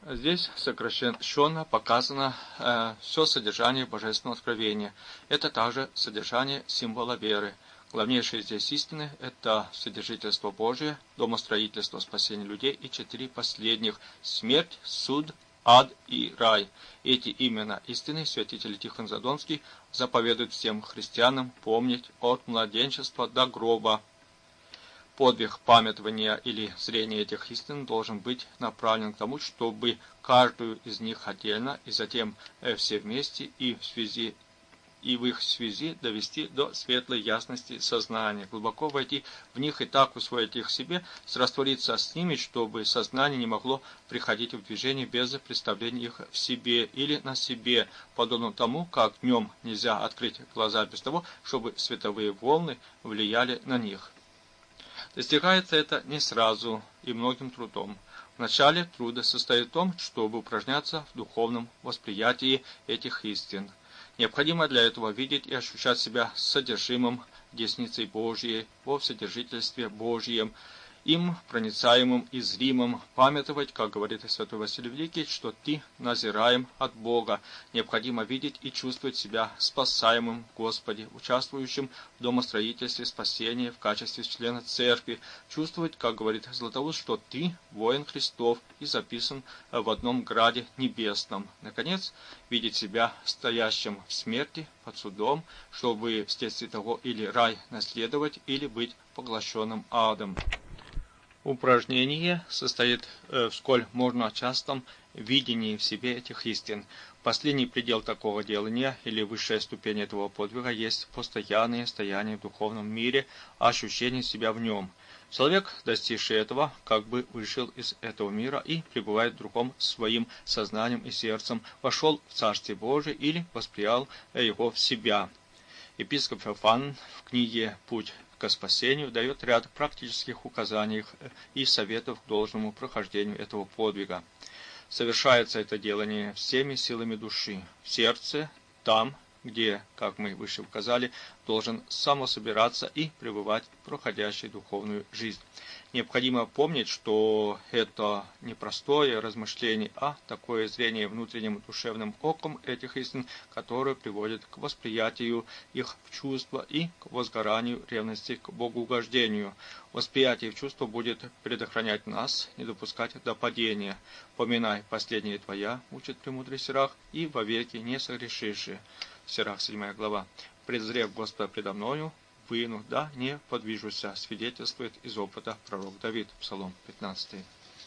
Speaker 1: Здесь сокращенно показано э, все содержание Божественного откровения. Это также содержание символа веры. Главнейшие здесь истины – это Вседержительство Божие, домостроительство, спасение людей и четыре последних – смерть, суд, ад и рай. Эти именно истины святитель Тихон Задонский заповедует всем христианам помнить от младенчества до гроба. Подвиг памятования или зрения этих истин должен быть направлен к тому, чтобы каждую из них отдельно и затем все вместе и в связи и в их связи довести до светлой ясности сознания, глубоко войти в них и так усвоить их в себе, раствориться с ними, чтобы сознание не могло приходить в движение без представления их в себе или на себе, подобно тому, как днем нельзя открыть глаза без того, чтобы световые волны влияли на них. Достигается это не сразу и многим трудом. Вначале труда состоит в том, чтобы упражняться в духовном восприятии этих истин. Необходимо для этого видеть и ощущать себя содержимым десницей Божьей во вседержительстве Божьем, им проницаемым и зримым, памятовать, как говорит и святой Василий Великий, что ты назираем от Бога. Необходимо видеть и чувствовать себя спасаемым в Господе, участвующим в домостроительстве спасения в качестве члена церкви, чувствовать, как говорит Златоуст, что ты воин Христов и записан в одном граде небесном. Наконец, видеть себя стоящим в смерти под судом, чтобы вследствие того или рай наследовать, или быть поглощенным адом. Упражнение состоит в сколь можно частом видении в себе этих истин. Последний предел такого делания или высшая ступень этого подвига есть постоянное стояние в духовном мире, ощущение себя в нем. Человек, достигший этого, как бы вышел из этого мира и пребывает в другом своим сознанием и сердцем, вошел в Царствие Божие или восприял его в себя. Епископ Феофан в книге «Путь к спасению» дает ряд практических указаний и советов к должному прохождению этого подвига. Совершается это делание всеми силами души, в сердце, там, где, как мы выше указали, должен самособираться и пребывать проходящей духовную жизнь. Необходимо помнить, что это не простое размышление, а такое зрение внутренним душевным оком этих истин, которое приводит к восприятию их в чувство и к возгоранию ревности к богоугождению. Восприятие в чувство будет предохранять нас, не допускать до падения. Поминай последнее твоя, учит премудрый Сирах, и вовеки не согрешиши. Сирах, седьмая глава. Презрев Господа предо мною, выну, да не подвижуся, свидетельствует из опыта пророк Давид, Псалом пятнадцатый.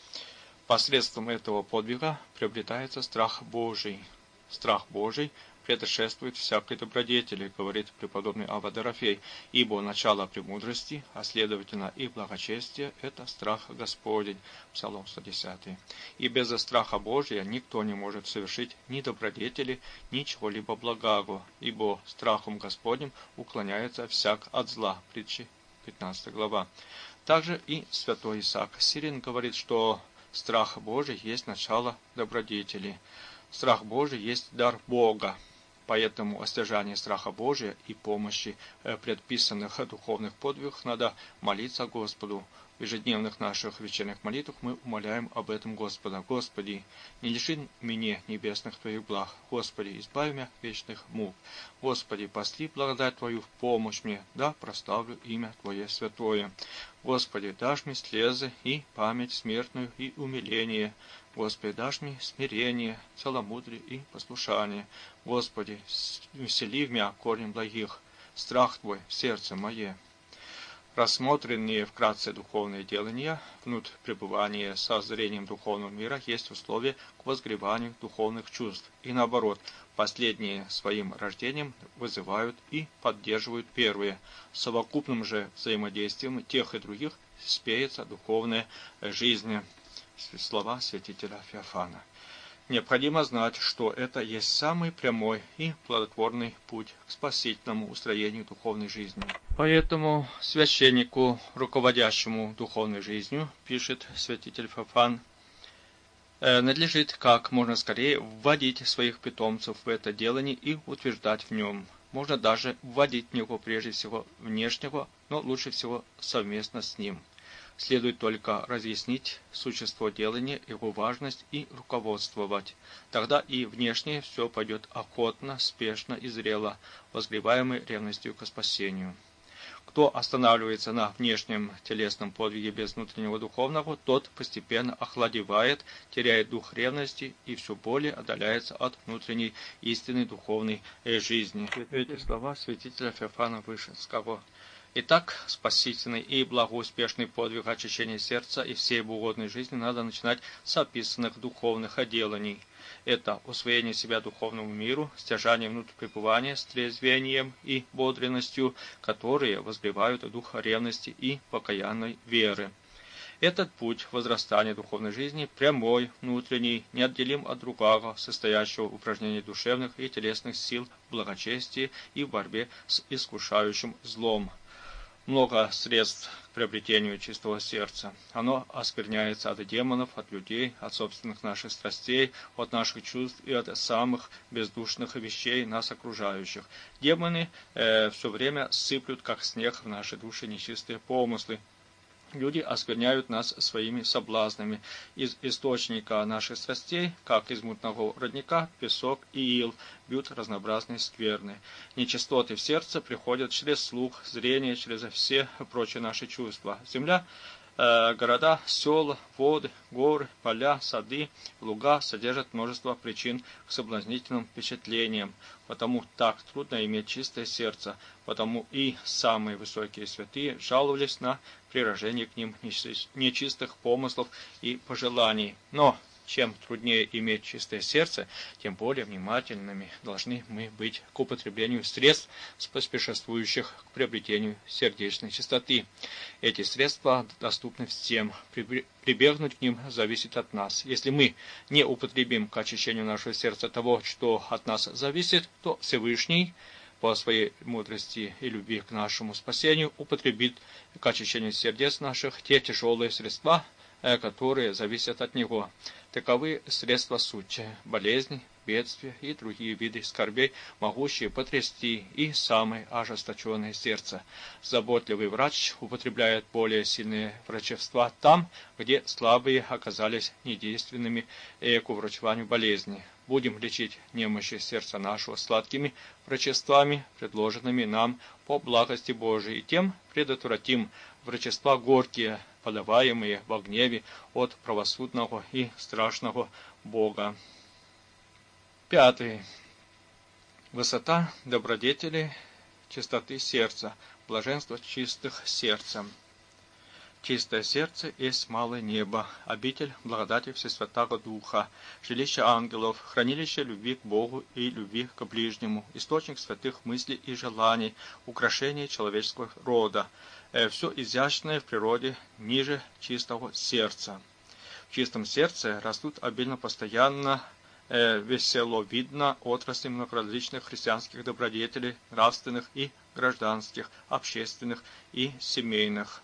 Speaker 1: Посредством этого подвига приобретается страх Божий. Страх Божий предшествует всякой добродетели, говорит преподобный Авва Дорофей, ибо начало премудрости, а следовательно и благочестия – это страх Господень, Псалом сто десятый. И без страха Божия никто не может совершить ни добродетели, ни чего-либо благого, ибо страхом Господним уклоняется всяк от зла, притчи пятнадцатая глава. Также и святой Исаак Сирин говорит, что страх Божий есть начало добродетели. Страх Божий есть дар Бога. Поэтому о стяжании страха Божия и помощи предписанных духовных подвигах надо молиться Господу. В ежедневных наших вечерних молитвах мы умоляем об этом Господа. Господи, не лиши меня небесных Твоих благ. Господи, избави меня вечных мук. Господи, посли благодать Твою в помощь мне, да прославлю имя Твое святое. Господи, дашь мне слезы и память смертную и умиление. Господи, дашь мне смирение, целомудрие и послушание. Господи, весели в меня корнем благих, страх Твой в сердце мое. Рассмотренные вкратце духовные делания, внутрь пребывания со зрением духовного мира есть условия к возгреванию духовных чувств. И наоборот, последние своим рождением вызывают и поддерживают первые. Совокупным же взаимодействием тех и других спеется духовная жизнь. Слова святителя Феофана. Необходимо знать, что это есть самый прямой и плодотворный путь к спасительному устроению духовной жизни. Поэтому священнику, руководящему духовной жизнью, пишет святитель Феофан, надлежит как можно скорее вводить своих питомцев в это делание и утверждать в нем. Можно даже вводить в него прежде всего внешнего, но лучше всего совместно с ним. Следует только разъяснить существо делания, его важность и руководствовать. Тогда и внешне все пойдет охотно, спешно и зрело, возгреваемый ревностью к спасению. Кто останавливается на внешнем телесном подвиге без внутреннего духовного, тот постепенно охладевает, теряет дух ревности и все более отдаляется от внутренней истинной духовной жизни. Эти слова святителя Феофана Вышинского. Итак, спасительный и благоуспешный подвиг очищения сердца и всей богоугодной жизни надо начинать с описанных духовных отделаний. Это усвоение себя духовному миру, стяжание внутрипребывания с трезвением и бодренностью, которые возгревают дух ревности и покаянной веры. Этот путь возрастания духовной жизни прямой, внутренний, неотделим от другого, состоящего в упражнении душевных и телесных сил, в благочестии и в борьбе с искушающим злом. Много средств к приобретению чистого сердца. Оно оскверняется от демонов, от людей, от собственных наших страстей, от наших чувств и от самых бездушных вещей нас окружающих. Демоны э, все время сыплют, как снег, в наши души нечистые помыслы. Люди оскверняют нас своими соблазнами. Из источника наших страстей, как из мутного родника, песок и ил, бьют разнообразные скверны. Нечистоты в сердце приходят через слух, зрение, через все прочие наши чувства. Земля, э, города, села, воды, горы, поля, сады, луга содержат множество причин к соблазнительным впечатлениям. Потому так трудно иметь чистое сердце, потому и самые высокие святые жаловались на приражение к ним нечистых помыслов и пожеланий. Но чем труднее иметь чистое сердце, тем более внимательными должны мы быть к употреблению средств, способствующих к приобретению сердечной чистоты. Эти средства доступны всем. Прибегнуть к ним зависит от нас. Если мы не употребим к очищению нашего сердца того, что от нас зависит, то Всевышний по своей мудрости и любви к нашему спасению употребит к очищению сердец наших те тяжелые средства, которые зависят от Него. Таковы средства суть, болезни, бедствия и другие виды скорбей, могущие потрясти и самое ожесточенное сердце. Заботливый врач употребляет более сильные врачевства там, где слабые оказались недейственными к уврачеванию болезни. Будем лечить немощи сердца нашего сладкими врачествами, предложенными нам по благости Божией, и тем предотвратим врачества горькие, подаваемые во гневе от правосудного и страшного Бога. Пятый. Высота добродетели, чистоты сердца, блаженство чистых сердцем. Чистое сердце есть малое небо, обитель благодати Всесвятаго Духа, жилище ангелов, хранилище любви к Богу и любви к ближнему, источник святых мыслей и желаний, украшение человеческого рода. Все изящное в природе ниже чистого сердца. В чистом сердце растут обильно постоянно весело видно отрасли многоразличных христианских добродетелей, нравственных и гражданских, общественных и семейных.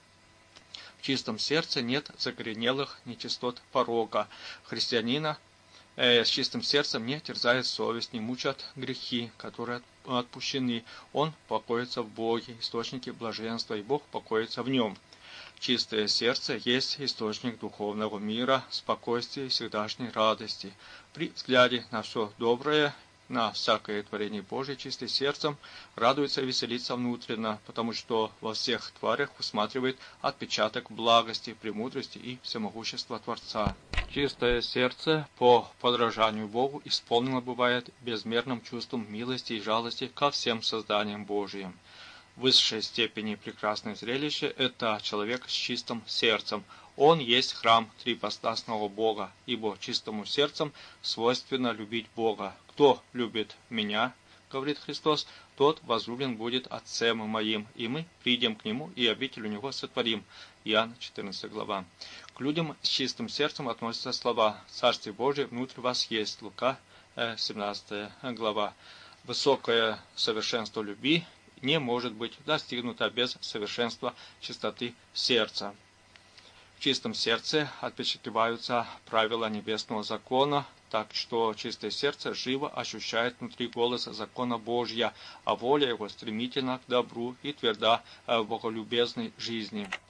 Speaker 1: В чистом сердце нет закоренелых нечистот порока. Христианина э, с чистым сердцем не терзает совесть, не мучат грехи, которые отпущены. Он покоится в Боге, источнике блаженства, и Бог покоится в нем. Чистое сердце есть источник духовного мира, спокойствия и всегдашней радости. При взгляде на все доброе, на всякое творение Божие, чистым сердцем радуется и веселится внутренно, потому что во всех тварях усматривает отпечаток благости, премудрости и всемогущества Творца. Чистое сердце по подражанию Богу исполнено бывает безмерным чувством милости и жалости ко всем созданиям Божиим. В высшей степени прекрасное зрелище – это человек с чистым сердцем. Он есть храм трипостасного Бога, ибо чистому сердцем свойственно любить Бога. Кто любит меня, говорит Христос, тот возлюблен будет Отцем моим, и мы придем к Нему и обитель у Него сотворим. Иоанн четырнадцатая глава. К людям с чистым сердцем относятся слова «Царствие Божие внутрь вас есть». Лука семнадцатая глава. Высокое совершенство любви не может быть достигнуто без совершенства чистоты сердца. В чистом сердце отпечатываются правила небесного закона, так что чистое сердце живо ощущает внутри голос закона Божья, а воля его стремительна к добру и тверда в боголюбезной жизни.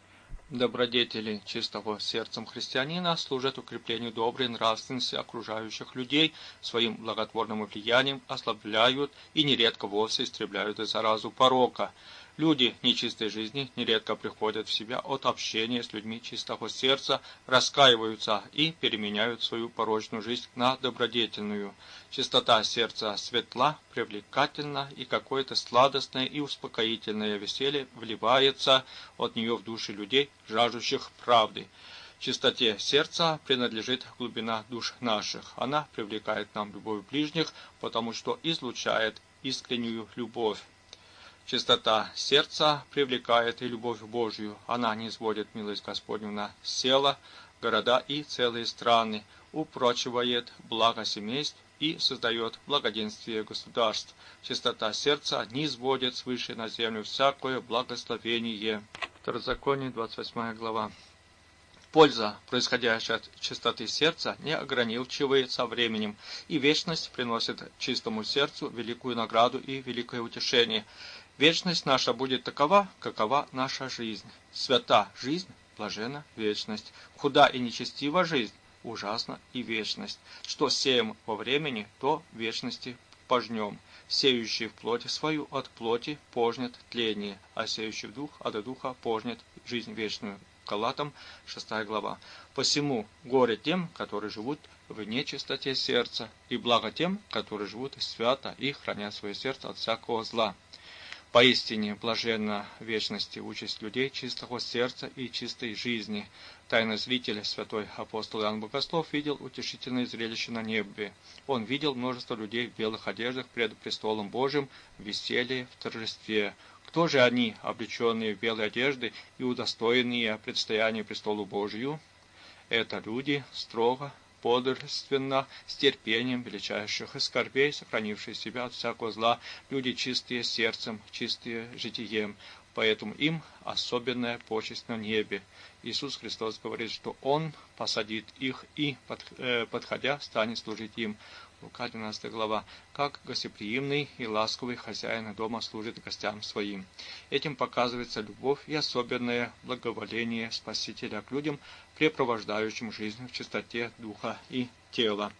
Speaker 1: Добродетели чистого сердцем христианина служат укреплению доброй нравственности окружающих людей, своим благотворным влиянием ослабляют и нередко вовсе истребляют и заразу порока. Люди нечистой жизни нередко приходят в себя от общения с людьми чистого сердца, раскаиваются и переменяют свою порочную жизнь на добродетельную. Чистота сердца светла, привлекательна, и какое-то сладостное и успокоительное веселье вливается от нее в души людей, жаждущих правды. Чистоте сердца принадлежит глубина душ наших. Она привлекает нам любовь ближних, потому что излучает искреннюю любовь. Чистота сердца привлекает и любовь Божью. Она низводит милость Господню на села, города и целые страны, упрочивает благо семейств и создает благоденствие государств. Чистота сердца низводит свыше на землю всякое благословение. Второзаконие, двадцать восьмая глава. Польза, происходящая от чистоты сердца, не ограничивается временем, и вечность приносит чистому сердцу великую награду и великое утешение. Вечность наша будет такова, какова наша жизнь. Свята жизнь, блаженна вечность. Худа и нечестива жизнь, ужасна и вечность. Что сеем во времени, то в вечности пожнем. Сеющий в плоти свою от плоти пожнет тление, а сеющий в дух от духа пожнет жизнь вечную. Галатам, шестая глава. Посему горе тем, которые живут в нечистоте сердца, и благо тем, которые живут свято и хранят свое сердце от всякого зла. Поистине блаженна вечности участь людей чистого сердца и чистой жизни. Тайнозритель, святой апостол Иоанн Богослов, видел утешительное зрелище на небе. Он видел множество людей в белых одеждах пред престолом Божьим, в веселье, в торжестве. Кто же они, облеченные в белые одежды и удостоенные предстояния престолу Божию? Это люди строго, бодрственно, с терпением величайших скорбей, сохранившие себя от всякого зла, люди чистые сердцем, чистые житием, поэтому им особенная почесть на небе. Иисус Христос говорит, что Он посадит их и, подходя, станет служить им. Лука, двенадцатая глава. Как гостеприимный и ласковый хозяин дома служит гостям своим. Этим показывается любовь и особенное благоволение Спасителя к людям, препровождающим жизнь в чистоте духа и тела.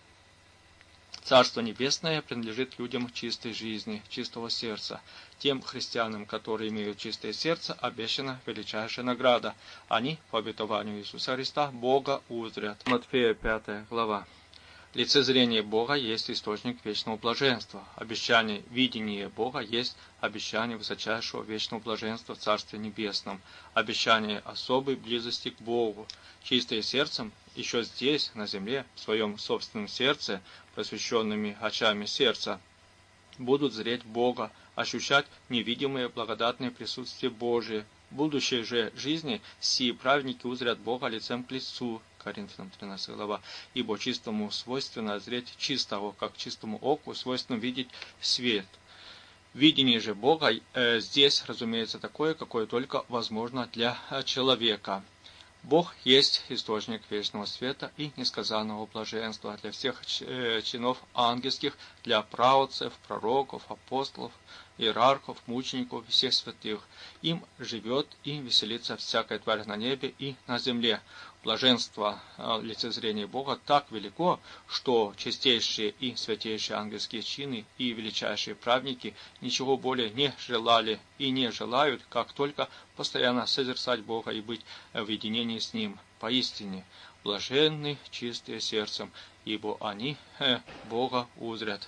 Speaker 1: Царство Небесное принадлежит людям чистой жизни, чистого сердца. Тем христианам, которые имеют чистое сердце, обещана величайшая награда. Они, по обетованию Иисуса Христа, Бога узрят. Матфея, пятая глава. Лицезрение Бога есть источник вечного блаженства. Обещание видения Бога есть обещание высочайшего вечного блаженства в Царстве Небесном. Обещание особой близости к Богу. Чистое сердцем еще здесь, на земле, в своем собственном сердце, просвещенными очами сердца, будут зреть Бога, ощущать невидимое благодатное присутствие Божие. В будущей же жизни сии праведники узрят Бога лицем к лицу. Коринфянам, тринадцатая глава. Ибо чистому свойственно зреть чистого, как чистому оку свойственно видеть свет. Видение же Бога э, здесь, разумеется, такое, какое только возможно для человека. Бог есть источник вечного света и несказанного блаженства для всех чинов ангельских, для праотцев, пророков, апостолов, иерархов, мучеников и всех святых. Им живет и веселится всякая тварь на небе и на земле. Блаженство лицезрения Бога так велико, что чистейшие и святейшие ангельские чины и величайшие праведники ничего более не желали и не желают, как только постоянно созерцать Бога и быть в единении с Ним. Поистине, блаженны чистые сердцем, ибо они э, Бога узрят.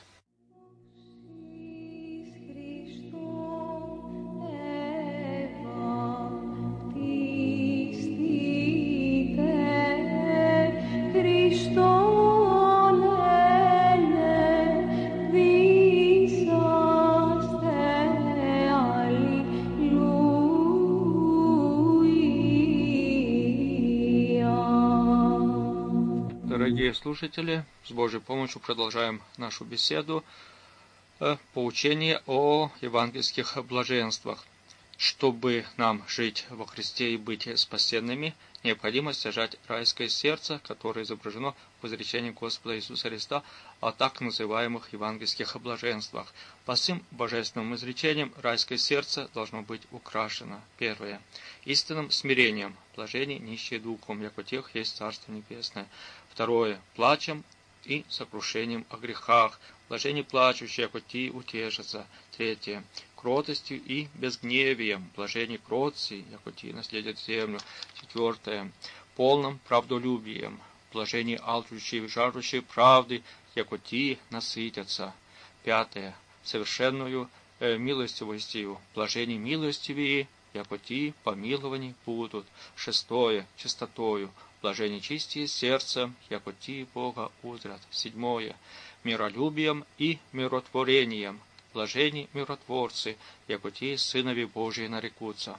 Speaker 1: Дорогие слушатели, с Божьей помощью продолжаем нашу беседу, поучение о евангельских блаженствах. Чтобы нам жить во Христе и быть спасенными, необходимо стяжать райское сердце, которое изображено в изречении Господа Иисуса Христа о так называемых евангельских блаженствах. По всем божественным изречениям райское сердце должно быть украшено. Первое. Истинным смирением, блажение нищие духом, як у тех есть Царство Небесное. Второе. Плачем и сокрушением о грехах, блажение плачущие, як те утешатся. Третье. Кротостью и безгневием, блажение кротцы, як те наследят землю. Четвертое. Полным правдолюбием, блажение алчущие, жаждущие правды, як те насытятся. Пятое. Совершенную э, милостивостью, блажение милостивее, як те помилованы будут. Шестое. Чистотою, блажение чистие сердцем, як те Бога узрят. Седьмое. Миролюбием и миротворением, блажени миротворцы, яко те сынови Божии нарекутся.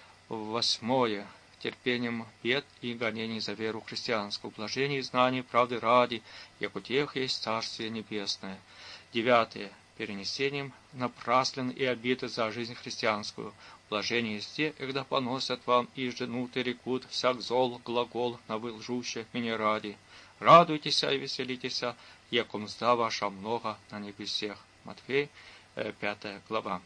Speaker 1: Восьмое. Терпением бед и гонений за веру христианскую, блажение и знание правды ради, яко тех есть Царствие Небесное. Девятое. Перенесением напраслен и обиды за жизнь христианскую, блажение есть те, когда поносят вам и женут и рекут всяк зол глагол на вы лжуще меня ради. Радуйтесь и веселитесь, яко мзда ваша много на небесех. Матфей, пятая глава.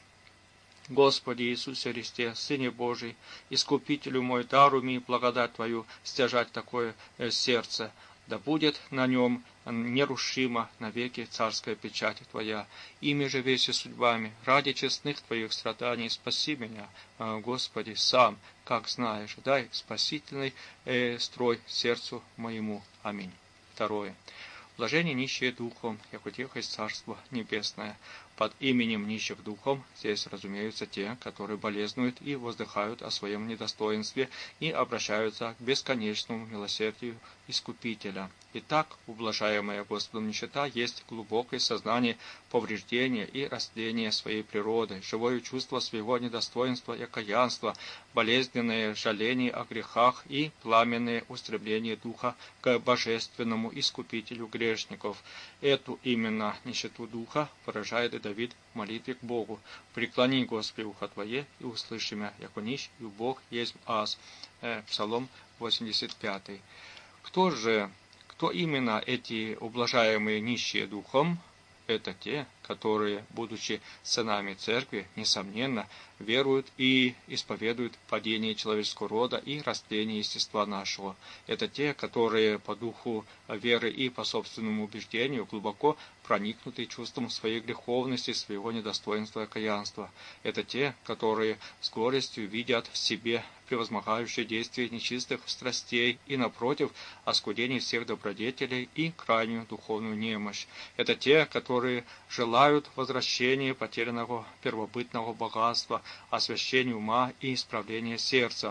Speaker 1: Господи Иисусе Христе, Сыне Божий, Искупителю мой, даруй мне благодать Твою стяжать такое сердце, да будет на нем нерушимо навеки царская печать Твоя. Ими же веси судьбами, ради честных Твоих страданий спаси меня, Господи, сам, как знаешь, дай спасительный э, строй сердцу моему. Аминь. Второе. Блажение нищие духом, як у тех есть Царство Небесное. Под именем нищих духом здесь разумеются те, которые болезнуют и воздыхают о своем недостоинстве и обращаются к бесконечному милосердию Искупителя. Итак, ублажаемая Господом нищета есть глубокое сознание повреждения и растления своей природы, живое чувство своего недостоинства и окаянства, болезненное жаление о грехах и пламенное устремление духа к божественному Искупителю грешников. Эту именно нищету духа выражает и Давид в молитве к Богу. «Преклони, Господи, ухо Твое, и услыши меня, яко нищ, и Бог есть аз». Э, Псалом восемьдесят пятый. Кто же, кто именно эти ублажаемые нищие духом? Это те, которые, будучи сынами церкви, несомненно, веруют и исповедуют падение человеческого рода и растление естества нашего. Это те, которые по духу веры и по собственному убеждению глубоко проникнуты чувством своей греховности, своего недостоинства и окаянства. Это те, которые с горестью видят в себе превозмогающее действие нечистых страстей и, напротив, оскудение всех добродетелей и крайнюю духовную немощь. Это те, которые желают возвращения потерянного первобытного богатства, освящения ума и исправления сердца.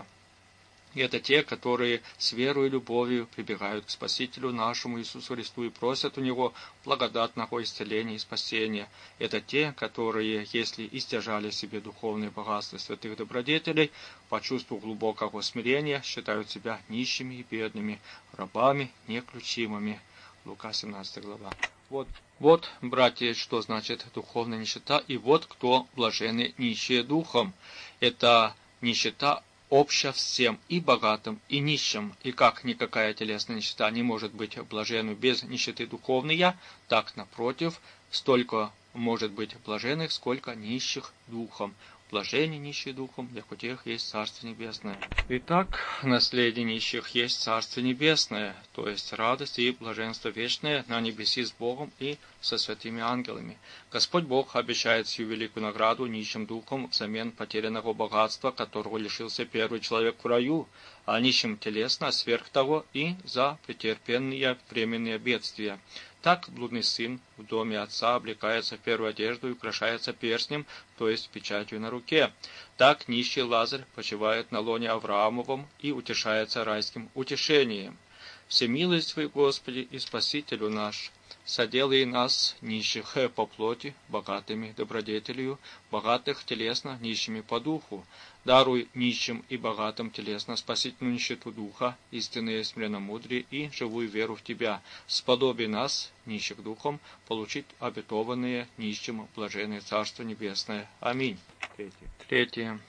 Speaker 1: И это те, которые с верой и любовью прибегают к Спасителю нашему Иисусу Христу и просят у Него благодатного исцеления и спасения. Это те, которые, если истяжали себе духовные богатства святых добродетелей, по чувству глубокого смирения считают себя нищими и бедными, рабами неключимыми. Лука семнадцатая глава. Вот, вот, братья, что значит духовная нищета, и вот кто блаженны нищие духом. Это нищета обща всем, и богатым, и нищим, и как никакая телесная нищета не может быть блаженной без нищеты духовной, так, напротив, столько может быть блаженных, сколько нищих духом. Блажение нищие духом, як у тех есть Царство Небесное. Итак, наследие нищих есть Царство Небесное, то есть радость и блаженство вечное на небеси с Богом и со святыми ангелами. Господь Бог обещает сию великую награду нищим духом взамен потерянного богатства, которого лишился первый человек в раю, а нищим телесно сверх того и за претерпенные временные бедствия. Так блудный сын в доме отца облекается в первую одежду и украшается перстнем, то есть печатью на руке. Так нищий Лазарь почивает на лоне Авраамовом и утешается райским утешением. Всемилостивый Господи и Спасителю наш, соделай нас, нищих по плоти, богатыми добродетелью, богатых телесно, нищими по духу. Даруй нищим и богатым телесно спасительную нищету духа, истинное смиренномудрие и живую веру в Тебя. Сподоби нас, нищих духом, получить обетованные нищим блаженное Царство Небесное. Аминь. Третье. Третье.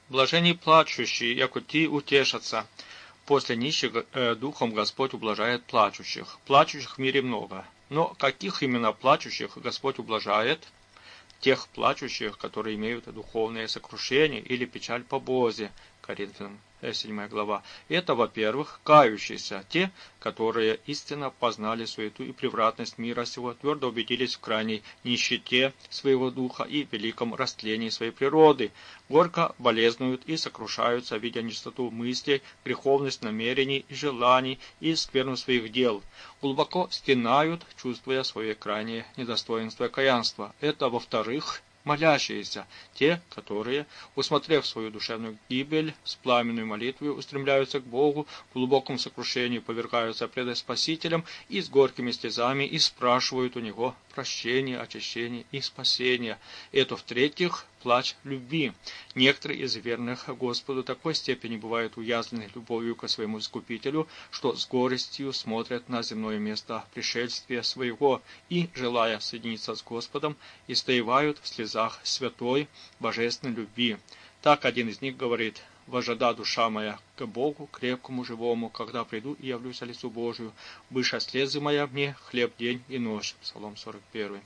Speaker 1: Блажени плачущие, яко ти утешатся. После нищих э, духом Господь ублажает плачущих. Плачущих в мире много. Но каких именно плачущих Господь ублажает? Тех плачущих, которые имеют духовное сокрушение или печаль по Бозе. Коринфянам седьмая глава. Это, во-первых, кающиеся, те, которые истинно познали суету и превратность мира сего, твердо убедились в крайней нищете своего духа и великом растлении своей природы, горько болезнуют и сокрушаются, видя нечистоту мыслей, греховность намерений и желаний и скверну своих дел, глубоко стенают, чувствуя свое крайнее недостоинство и каянство. Это, во-вторых, молящиеся, те, которые, усмотрев свою душевную гибель, с пламенной молитвой устремляются к Богу, в глубоком сокрушении повергаются пред Спасителем и с горькими слезами и спрашивают у Него прощения, очищения и спасения. Это, в-третьих, плач любви. Некоторые из верных Господу такой степени бывают уязвлены любовью к своему Искупителю, что с горестью смотрят на земное место пришествия своего и, желая соединиться с Господом, истоевают в слезах святой божественной любви. Так один из них говорит: «Вожда душа моя к Богу, крепкому, живому, когда приду и явлюсь лицу Божию, быша слезы моя мне хлеб день и ночь». Псалом сорок первый.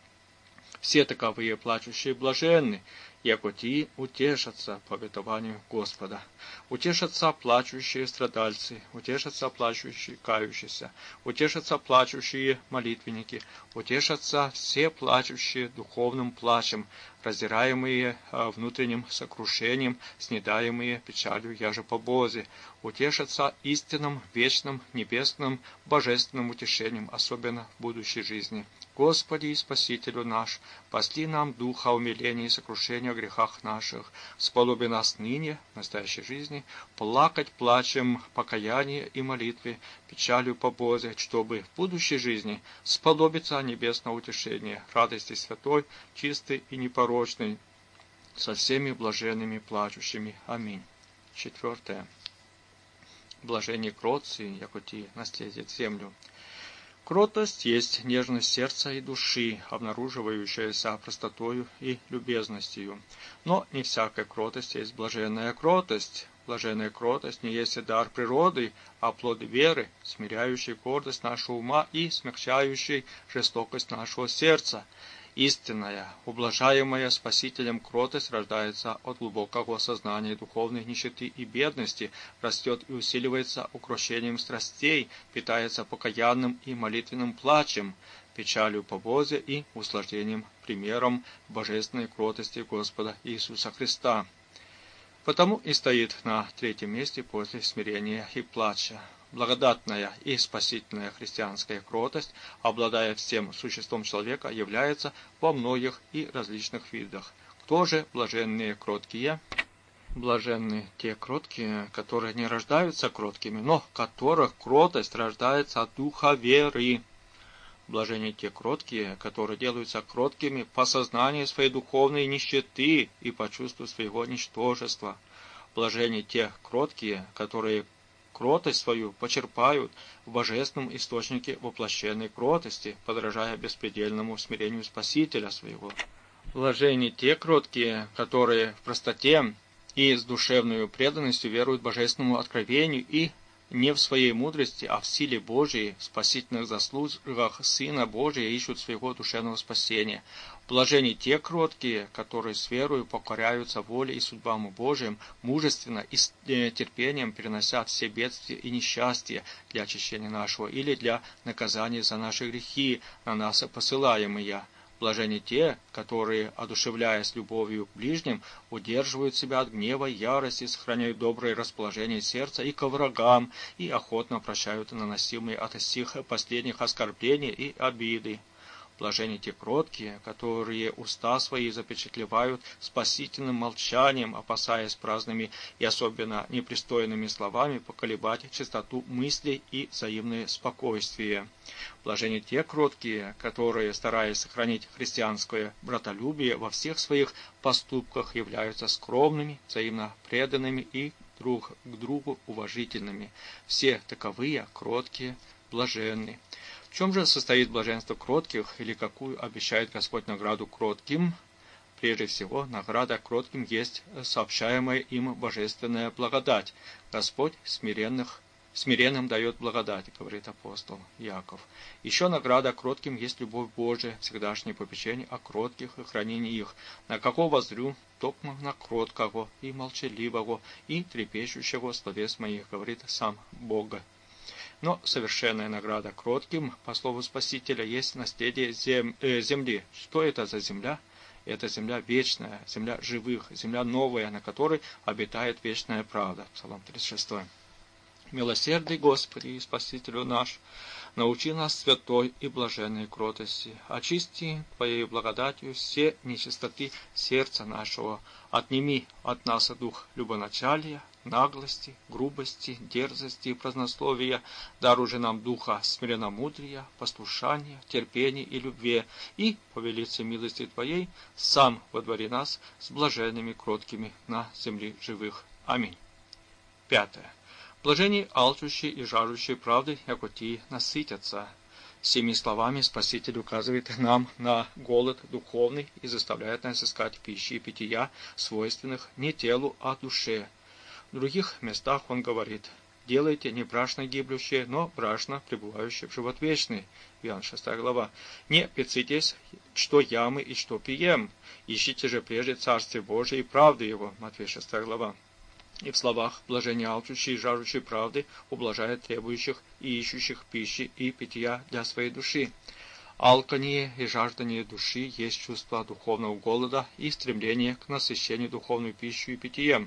Speaker 1: Все таковые плачущие блаженны, яко ти утешатся по обетованию Господа. Утешатся плачущие страдальцы, утешатся плачущие кающиеся, утешатся плачущие молитвенники, утешатся все плачущие духовным плачем, раздираемые внутренним сокрушением, снедаемые печалью яже по Бозе, утешатся истинным, вечным, небесным, божественным утешением, особенно в будущей жизни. Господи и Спасителю наш, посли нам духа умиления и сокрушения о грехах наших, сподоби нас ныне, в настоящей жизни, плакать плачем покаяния и молитвы, печалью по Бозе, чтобы в будущей жизни сподобиться небесного утешения, радости святой, чистой и непорочной, со всеми блаженными плачущими. Аминь. Четвертое. Блажение кротцы, яко ти наследят землю. Кротость есть нежность сердца и души, обнаруживающаяся простотою и любезностью. Но не всякая кротость есть блаженная кротость. Блаженная кротость не есть дар природы, а плод веры, смиряющий гордость нашего ума и смягчающий жестокость нашего сердца. Истинная, ублажаемая Спасителем кротость рождается от глубокого сознания духовной нищеты и бедности, растет и усиливается укрощением страстей, питается покаянным и молитвенным плачем, печалью по Бозе и услаждением примером божественной кротости Господа Иисуса Христа. Потому и стоит на третьем месте после смирения и плача. Благодатная и спасительная христианская кротость, обладая всем существом человека, является во многих и различных видах. Кто же блаженные кроткие? Блаженны те кроткие, которые не рождаются кроткими, но которых кротость рождается от духа веры. Блаженны те кроткие, которые делаются кроткими по сознанию своей духовной нищеты и по чувству своего ничтожества. Блаженны те кроткие, которые кротость свою почерпают в божественном источнике воплощенной кротости, подражая беспредельному смирению Спасителя своего. Блаженны те кроткие, которые в простоте и с душевной преданностью веруют божественному откровению и не в своей мудрости, а в силе Божией, в спасительных заслугах Сына Божия ищут своего душевного спасения. Блаженны те кроткие, которые с верою покоряются воле и судьбам Божиим, мужественно и с терпением перенося все бедствия и несчастья для очищения нашего или для наказания за наши грехи, на нас посылаемые. Блаженны те, которые, одушевляясь любовью к ближним, удерживают себя от гнева и ярости, сохраняют доброе расположение сердца и ко врагам, и охотно прощают наносимые от сих последних оскорбления и обиды. Блаженны те кроткие, которые уста свои запечатлевают спасительным молчанием, опасаясь праздными и особенно непристойными словами поколебать чистоту мыслей и взаимное спокойствие. Блаженны те кроткие, которые, стараясь сохранить христианское братолюбие во всех своих поступках, являются скромными, взаимно преданными и друг к другу уважительными. Все таковые кроткие, блаженны. В чем же состоит блаженство кротких, или какую обещает Господь награду кротким? Прежде всего, награда кротким есть сообщаемая им божественная благодать. Господь смиренных, смиренным дает благодать, говорит апостол Яков. Еще награда кротким есть любовь Божия, всегдашнее попечение о кротких и хранение их. На кого воззрю, токмо на кроткого и молчаливого и трепещущего словес моих, говорит сам Бог. Но совершенная награда кротким, по слову Спасителя, есть наследие зем, э, земли. Что это за земля? Это земля вечная, земля живых, земля новая, на которой обитает вечная правда. Псалом тридцать шесть. Милосердный Господи и Спасителю наш, научи нас святой и блаженной кротости, очисти Твоей благодатью все нечистоты сердца нашего, отними от нас дух любоначалия, наглости, грубости, дерзости и празднословия, даруй же нам духа смиренномудрия, послушания, терпения и любви, и, по велице милости Твоей, сам водвори нас с блаженными кроткими на земле живых. Аминь. Пятое. Блаженные алчущие и жаждущие правды, яко ти насытятся. Семи словами Спаситель указывает нам на голод духовный и заставляет нас искать пищи и питья, свойственных не телу, а душе. В других местах он говорит: делайте не брашно гиблющее, но брашно пребывающее в живот вечный. Иоанн шестая глава. Не пецитесь, что ямы и что пием. Ищите же прежде Царствие Божие и правды Его. Матфея шестая глава. И в словах «блажение алчущие и жаждущие правды» ублажает требующих и ищущих пищи и питья для своей души. Алканье и жаждание души есть чувство духовного голода и стремление к насыщению духовной пищей и питьем.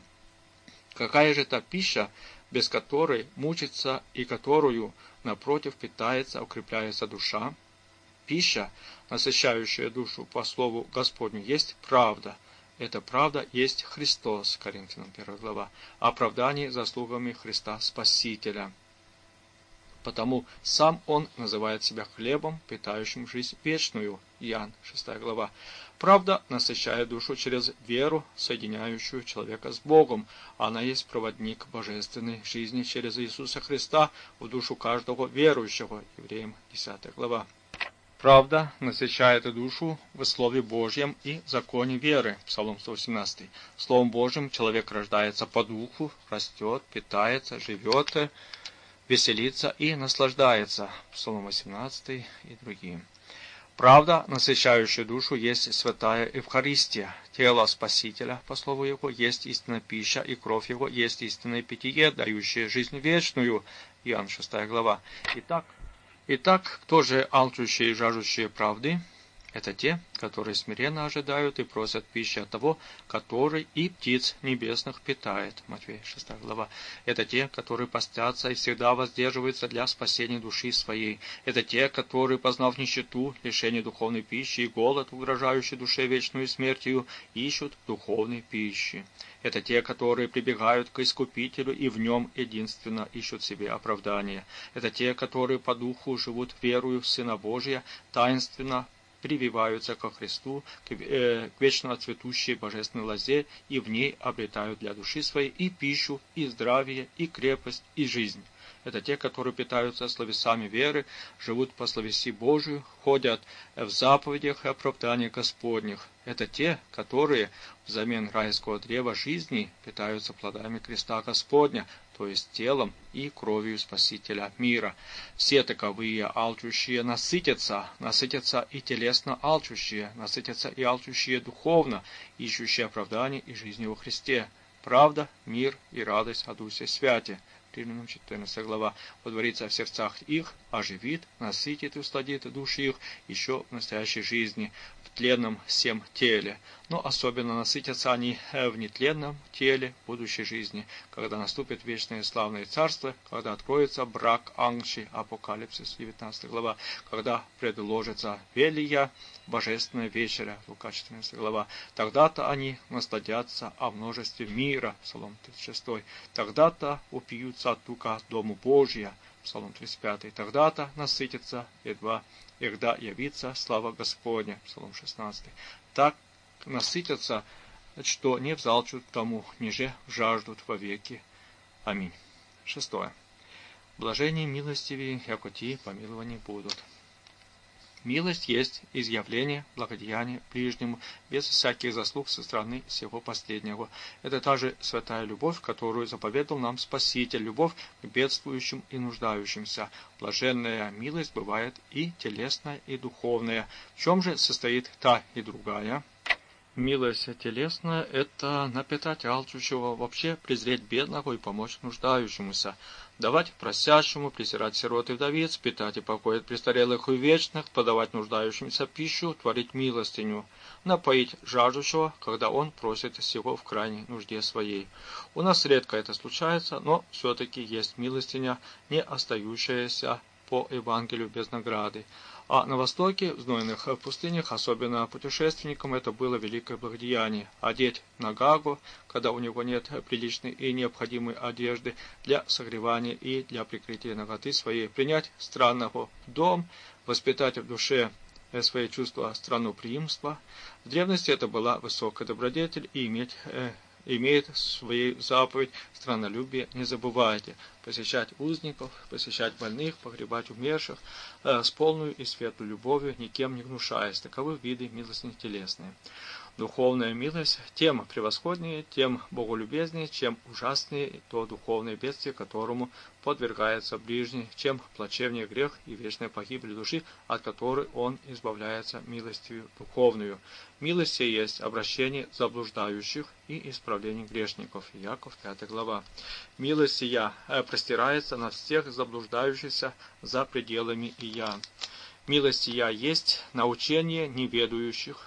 Speaker 1: Какая же та пища, без которой мучится и которую, напротив, питается, укрепляется душа? Пища, насыщающая душу по слову Господню, есть правда. Эта правда есть Христос, Коринфянам первая глава, оправдание заслугами Христа Спасителя. Потому сам Он называет себя хлебом, питающим жизнь вечную. Иоанн шестая глава. Правда насыщает душу через веру, соединяющую человека с Богом. Она есть проводник божественной жизни через Иисуса Христа в душу каждого верующего. Евреям десятая глава. Правда насыщает душу в Слове Божьем и в законе веры. Псалом сто восемнадцатый. Словом Божьим человек рождается по духу, растет, питается, живет, веселится и наслаждается. Псалом восемнадцатый и другие. Правда, насыщающая душу, есть святая Евхаристия. Тело Спасителя, по слову Его, есть истинная пища, и кровь Его есть истинное питье, дающее жизнь вечную. Иоанн шестая глава. Итак, Итак, кто же алчущие и жаждущие правды? Это те, которые смиренно ожидают и просят пищи от того, который и птиц небесных питает. Матфея шестая глава. Это те, которые постятся и всегда воздерживаются для спасения души своей. Это те, которые, познав нищету, лишение духовной пищи и голод, угрожающий душе вечную смертью, ищут духовной пищи. Это те, которые прибегают к Искупителю и в нем единственно ищут себе оправдания. Это те, которые по духу живут верою в Сына Божия, таинственно прививаются ко Христу, к, э, к вечно цветущей божественной лозе, и в ней обретают для души своей и пищу, и здравие, и крепость, и жизнь. Это те, которые питаются словесами веры, живут по словеси Божию, ходят в заповедях и оправданиях Господних. Это те, которые взамен райского древа жизни питаются плодами креста Господня, то есть телом и кровью Спасителя мира. Все таковые алчущие насытятся, насытятся и телесно алчущие, насытятся и алчущие духовно, ищущие оправдания и жизни во Христе. Правда, мир и радость о Духе Святе. Римлянам четырнадцатая глава. Водворится в сердцах их, оживит, насытит и усладит души их еще в настоящей жизни, в тленном всем теле. Но особенно насытятся они в нетленном теле будущей жизни, когда наступит вечное славное царство, когда откроется брак Ангши, Апокалипсис, девятнадцатая глава, когда предложится велия божественная вечеря, Лука четырнадцатая глава. Тогда-то они насладятся о множестве мира, Псалом тридцать шестой. Тогда-то упьются от тука Дому Божия, Псалом тридцать пятый. Тогда-то насытятся, едва, когда явится слава Господня, Псалом шестнадцатый. Так насытятся, что не взалчут тому, ниже жаждут вовеки. Аминь. Шестое. Блажение милостивее, яко ти помилования будут. Милость есть изъявление благодеяния ближнему, без всяких заслуг со стороны всего последнего. Это та же святая любовь, которую заповедал нам Спаситель, любовь к бедствующим и нуждающимся. Блаженная милость бывает и телесная, и духовная. В чем же состоит та и другая? Милость телесная – это напитать алчущего, вообще презреть бедного и помочь нуждающемуся, давать просящему, презирать сирот и вдовиц, питать и покоить престарелых и вечных, подавать нуждающимся пищу, творить милостиню, напоить жаждущего, когда он просит сего в крайней нужде своей. У нас редко это случается, но все-таки есть милостиня, не остающаяся по Евангелию без награды. А на Востоке, в знойных пустынях, особенно путешественникам, это было великое благодеяние. Одеть нагагу, когда у него нет приличной и необходимой одежды для согревания и для прикрытия наготы своей, принять странного в дом, воспитать в душе свои чувства странноприимства. В древности это была высокая добродетель и иметь э, имеет свою заповедь страннолюбие, не забывайте посещать узников, посещать больных, погребать умерших, э, с полной и светлой любовью, никем не гнушаясь. Таковы виды милости телесные. Духовная милость тем превосходнее, тем боголюбезнее, чем ужаснее то духовное бедствие, которому подвергается ближний, чем плачевнее грех и вечная погибель души, от которой он избавляется милостью духовную. Милость есть обращение заблуждающих и исправление грешников. Иаков, пятая глава. Милость сия простирается на всех заблуждающихся за пределами ия. Милость сия есть научение неведающих.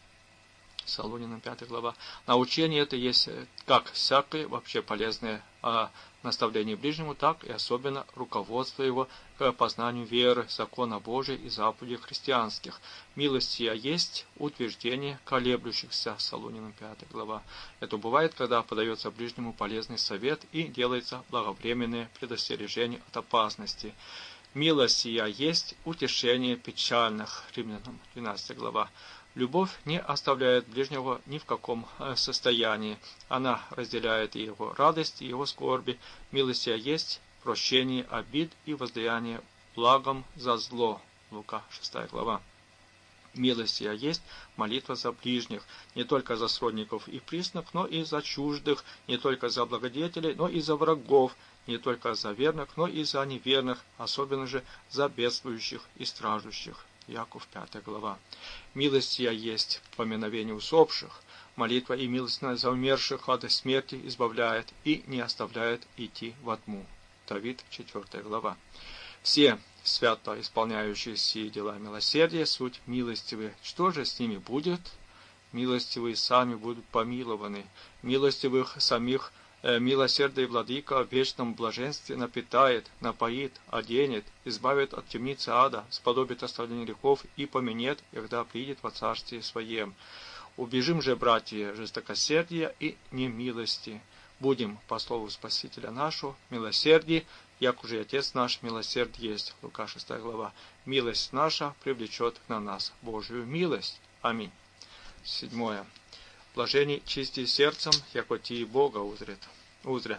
Speaker 1: Солунинам, пятая глава. Научение это есть как всякое вообще полезное а, наставление ближнему, так и особенно руководство его к познанию веры, закона Божия и заповедей христианских. Милость сия есть утверждение колеблющихся. Солунинам, пятая глава. Это бывает, когда подается ближнему полезный совет и делается благовременное предостережение от опасности. Милость сия есть утешение печальных. Римлянам, двенадцатая глава. Любовь не оставляет ближнего ни в каком состоянии. Она разделяет и его радость, и его скорби. Милость сия есть прощение обид и воздаяние благом за зло. Лука, шестая глава. Милость сия есть молитва за ближних, не только за сродников и приснах, но и за чуждых, не только за благодетелей, но и за врагов, не только за верных, но и за неверных, особенно же за бедствующих и страждущих. Иаков, пятая глава. Милость сия есть поминовение усопших, молитва и милость за умерших от смерти избавляет и не оставляет идти во тьму. Давид, четвертая глава. Все свято исполняющие сии дела милосердия суть милостивые. Что же с ними будет? Милостивые сами будут помилованы. Милостивых самих милосердный владыка в вечном блаженстве напитает, напоит, оденет, избавит от темницы ада, сподобит оставления грехов и поменет, когда придет во царствие своем. Убежим же, братья, жестокосердия и немилости. Будем, по слову Спасителя нашего, милосердие, як уже Отец наш милосерд есть. Лука, шестая глава. Милость наша привлечет на нас Божию милость. Аминь. Седьмое. Блажение чисти сердцем, яко ти Бога узрят. узрят.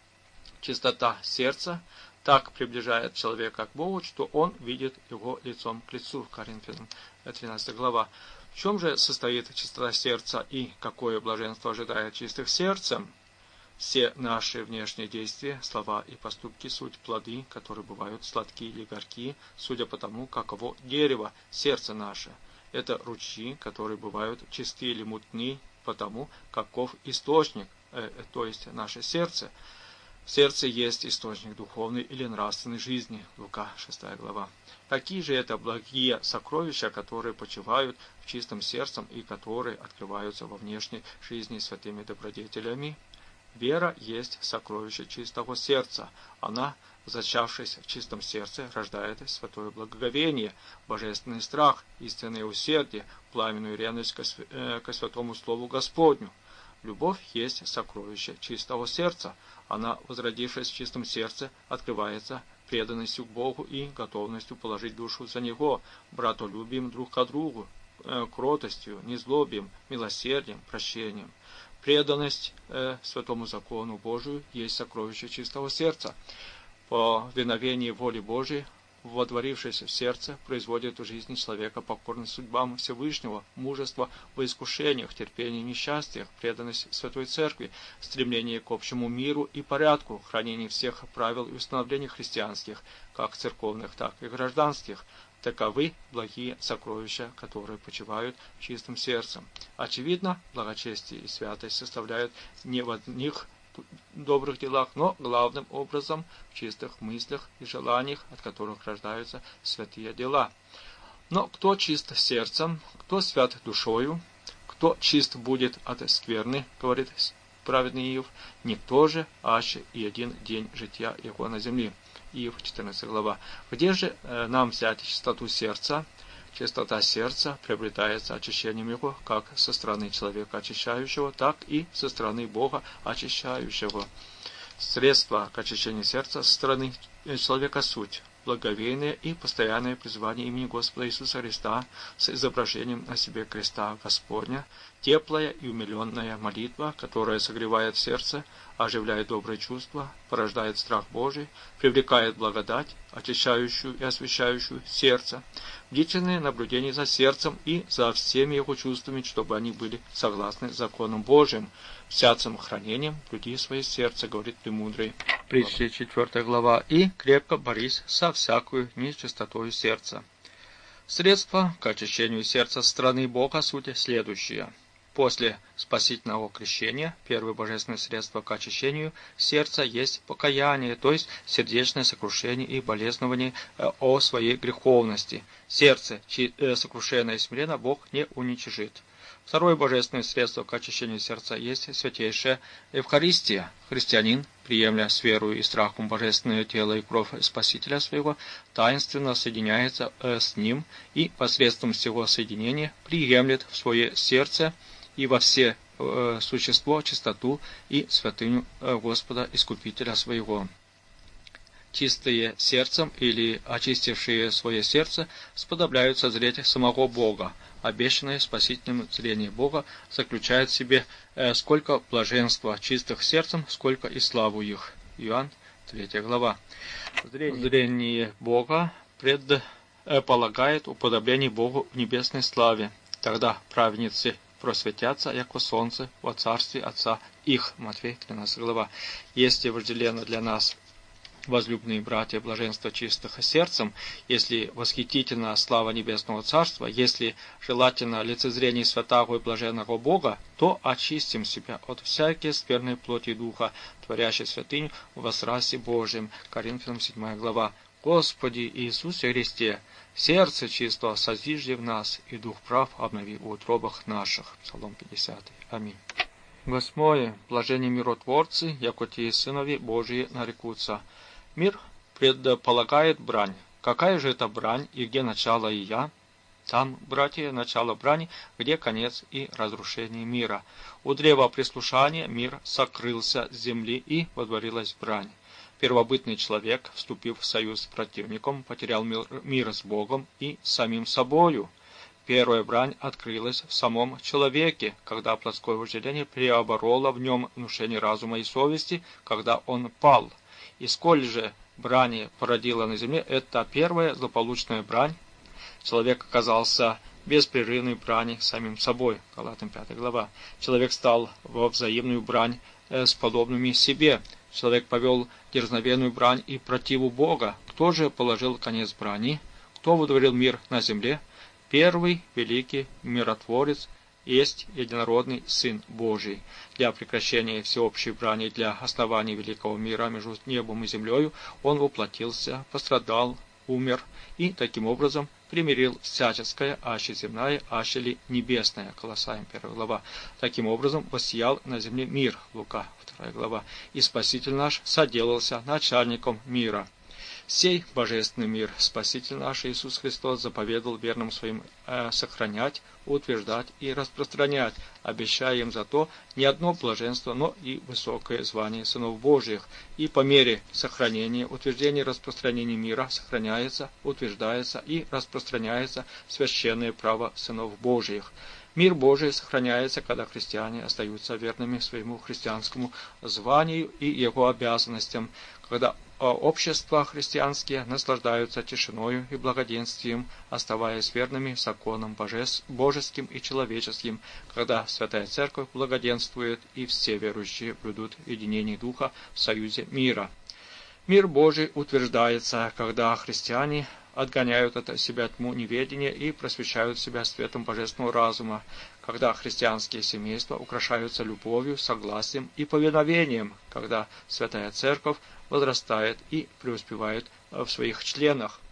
Speaker 1: Чистота сердца так приближает человека к Богу, что он видит его лицом к лицу. Коринфянам, тринадцатая глава. В чем же состоит чистота сердца и какое блаженство ожидает чистых сердцем? Все наши внешние действия, слова и поступки суть плоды, которые бывают сладкие или горькие, судя по тому, каково дерево, сердце наше. Это ручьи, которые бывают чистые или мутные, потому каков источник, э, то есть наше сердце. В сердце есть источник духовной или нравственной жизни. Лука, шестая глава. Какие же это благие сокровища, которые почивают в чистом сердце и которые открываются во внешней жизни святыми добродетелями? Вера есть сокровище чистого сердца. Она, зачавшись в чистом сердце, рождает святое благоговение, божественный страх, истинное усердие, пламенную ревность ко, э, ко святому Слову Господню. Любовь есть сокровище чистого сердца. Она, возродившись в чистом сердце, открывается преданностью к Богу и готовностью положить душу за Него, братолюбием друг к другу, э, кротостью, незлобием, милосердием, прощением. Преданность э, святому закону Божию есть сокровище чистого сердца. По виновении воли Божией водворившись в сердце, производит в жизни человека покорность судьбам Всевышнего, мужество в искушениях, терпение в несчастьях, преданность Святой Церкви, стремление к общему миру и порядку, хранение всех правил и установлений христианских, как церковных, так и гражданских. Таковы благие сокровища, которые почивают в чистом сердце. Очевидно, благочестие и святость составляют не в одних добрых делах, но главным образом в чистых мыслях и желаниях, от которых рождаются святые дела. Но кто чист сердцем, кто свят душою, кто чист будет от скверны, говорит праведный Иов, никто же, аще и один день жития его на земле. Иов, четырнадцатая глава. Где же э, нам взять чистоту сердца? Чистота сердца приобретается очищением его, как со стороны человека очищающего, так и со стороны Бога очищающего. Средства к очищению сердца со стороны человека суть благоговейное и постоянное призвание имени Господа Иисуса Христа с изображением на себе креста Господня, теплая и умиленная молитва, которая согревает сердце, оживляет добрые чувства, порождает страх Божий, привлекает благодать, очищающую и освящающую сердце, бдительное наблюдение за сердцем и за всеми его чувствами, чтобы они были согласны с законом Божиим, всяким хранением блюди свое сердце, говорит премудрый. Притча четвёртая глава. И крепко борись со всякую нечистотою сердца. Средства к очищению сердца стороны Бога суть следующие. После спасительного крещения первое божественное средство к очищению сердца есть покаяние, то есть сердечное сокрушение и болезнование о своей греховности. Сердце, сокрушенное и смиренно, Бог не уничижит. Второе божественное средство к очищению сердца есть святейшая Евхаристия. Христианин, приемля с верою и страхом божественное тело и кровь Спасителя своего, таинственно соединяется с Ним и посредством всего соединения приемлет в свое сердце и во все э, существо чистоту и святыню э, Господа Искупителя своего. Чистые сердцем или очистившие свое сердце сподобляются зреть самого Бога. Обещанное спасительным зрение Бога заключает в себе э, сколько блаженства чистых сердцем, сколько и славу их. Иоанн, третья глава. Зрение, зрение Бога предполагает уподобление Богу в небесной славе. Тогда праведницы просветятся, яко солнце во царстве Отца их. Матфей, тринадцатая глава. Если вожделенно для нас, возлюбленные братья, блаженство чистых сердцем, если восхитительна слава Небесного Царства, если желательно лицезрение святого и блаженного Бога, то очистим себя от всякой скверной плоти и духа, творящей святыню во срасе Божьем. Коринфянам, седьмая глава. Господи Иисусе Христе, сердце чисто созижди в нас, и дух прав обнови в утробах наших. Псалом пятидесятый. Аминь. Восьмое. Блажение миротворцы, яко те сынови Божии нарекутся. Мир предполагает брань. Какая же это брань, и где начало и я? Там, братья, начало брани, где конец и разрушение мира. У древа прислушания мир сокрылся с земли, и водворилась брань. Первобытный человек, вступив в союз с противником, потерял мир, мир с Богом и самим собою. Первая брань открылась в самом человеке, когда плотское вожделение преобороло в нем внушение разума и совести, когда он пал. И сколь же брани породила на земле, это первая злополучная брань. Человек оказался в беспрерывной брани самим собой. Галатам, пятая глава. Человек стал во взаимную брань с подобными себе. Человек повел дерзновенную брань и противу Бога. Кто же положил конец брани? Кто водворил мир на земле? Первый великий миротворец есть единородный Сын Божий. Для прекращения всеобщей брани, для основания великого мира между небом и землею, Он воплотился, пострадал, умер и таким образом примирил всяческое, аще земное, аще ли небесное. Колоссаям, первая глава. Таким образом воссиял на земле мир. Лука, вторая глава. И Спаситель наш соделался начальником мира. Сей божественный мир Спаситель наш Иисус Христос заповедал верным своим э, сохранять, утверждать и распространять, обещая им за то не одно блаженство, но и высокое звание сынов Божьих. И по мере сохранения, утверждения и распространения мира сохраняется, утверждается и распространяется священное право сынов Божьих. Мир Божий сохраняется, когда христиане остаются верными своему христианскому званию и его обязанностям, когда общества христианские наслаждаются тишиною и благоденствием, оставаясь верными законам божеским и человеческим, когда Святая Церковь благоденствует и все верующие блюдут единение Духа в союзе мира. Мир Божий утверждается, когда христиане отгоняют от себя тьму неведения и просвещают себя светом божественного разума, когда христианские семейства украшаются любовью, согласием и повиновением, когда Святая Церковь возрастает и преуспевает в своих членах.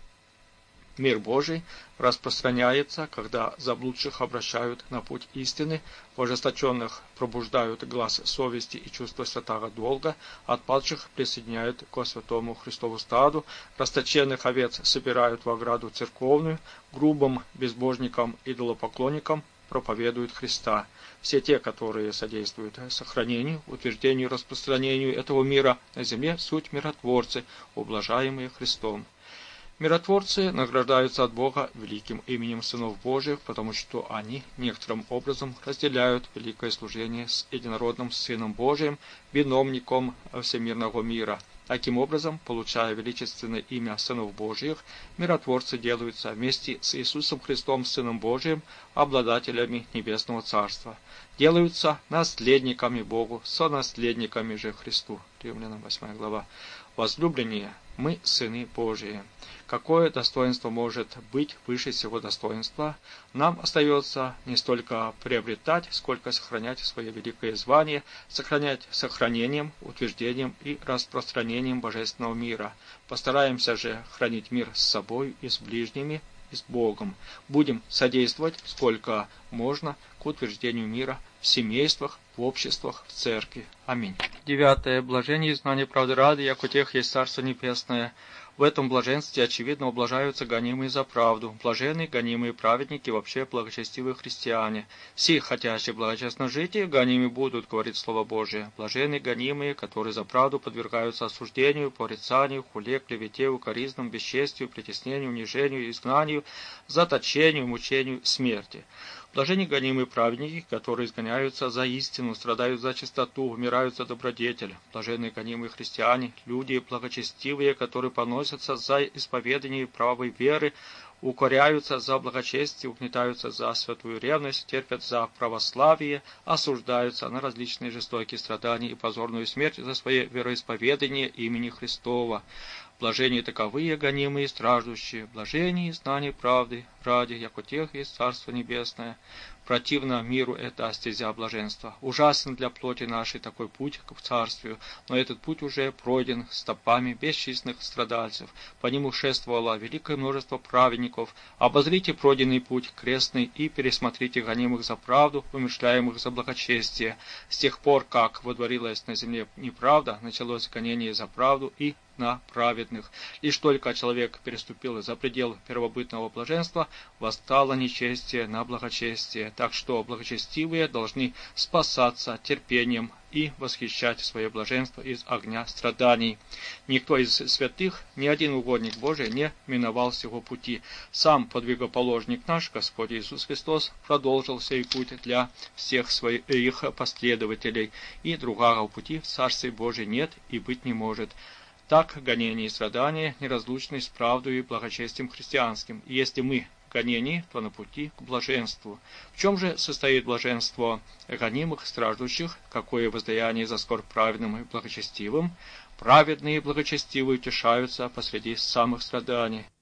Speaker 1: Мир Божий распространяется, когда заблудших обращают на путь истины, ожесточенных пробуждают глаз совести и чувство святого долга, отпадших присоединяют ко святому Христову стаду, расточенных овец собирают в ограду церковную, грубым безбожникам, идолопоклонникам проповедуют Христа. Все те, которые содействуют сохранению, утверждению и распространению этого мира на земле, суть миротворцы, ублажаемые Христом. Миротворцы награждаются от Бога великим именем сынов Божьих, потому что они некоторым образом разделяют великое служение с единородным Сыном Божиим, виновником всемирного мира. Таким образом, получая величественное имя сынов Божьих, миротворцы делаются вместе с Иисусом Христом, Сыном Божиим, обладателями Небесного Царства. Делаются наследниками Богу, сонаследниками же Христу. Римлянам восьмая глава. Возлюбленные, мы сыны Божии. Какое достоинство может быть выше всего достоинства? Нам остается не столько приобретать, сколько сохранять свое великое звание, сохранять сохранением, утверждением и распространением божественного мира. Постараемся же хранить мир с собой и с ближними, и с Богом. Будем содействовать, сколько можно, к утверждению мира в семействах, в обществах, в церкви. Аминь. Девятое. Блажение и знание правды рады, як у тех есть Царство Небесное. В этом блаженстве, очевидно, ублажаются гонимые за правду. Блаженные, гонимые праведники, вообще благочестивые христиане. Все, хотящие благочестно жить, гонимы будут, говорит Слово Божие. Блаженные, гонимые, которые за правду подвергаются осуждению, порицанию, хуле, клевете, укоризнам, бесчестию, притеснению, унижению, изгнанию, заточению, мучению, смерти. Блаженны гонимые праведники, которые изгоняются за истину, страдают за чистоту, умирают за добродетель. Блаженные гонимые христиане, люди благочестивые, которые поносятся за исповедание правой веры, укоряются за благочестие, угнетаются за святую ревность, терпят за православие, осуждаются на различные жестокие страдания и позорную смерть за свое вероисповедание имени Христова. Блаженные таковые, гонимые и страждущие, блаженные знание правды, ради, яко тех есть Царство Небесное. Противно миру эта стезя блаженства. Ужасен для плоти нашей такой путь к Царствию, но этот путь уже пройден стопами бесчисленных страдальцев. По нему шествовало великое множество праведников. Обозрите пройденный путь крестный и пересмотрите гонимых за правду, умышляемых за благочестие. С тех пор, как водворилась на земле неправда, началось гонение за правду и на праведных. Лишь только человек переступил за предел первобытного блаженства, восстало нечестие на благочестие. Так что благочестивые должны спасаться терпением и восхищать свое блаженство из огня страданий. Никто из святых, ни один угодник Божий не миновал сего пути. Сам подвигоположник наш, Господь Иисус Христос, продолжил сей путь для всех своих последователей, и другого пути в Царстве Божьем нет и быть не может. Так гонения и страдания неразлучны с правдой и благочестием христианским. И если мы гонений, то на пути к блаженству. В чем же состоит блаженство гонимых, страждущих? Какое воздаяние за скорбь праведным и благочестивым? Праведные и благочестивые утешаются посреди самых страданий.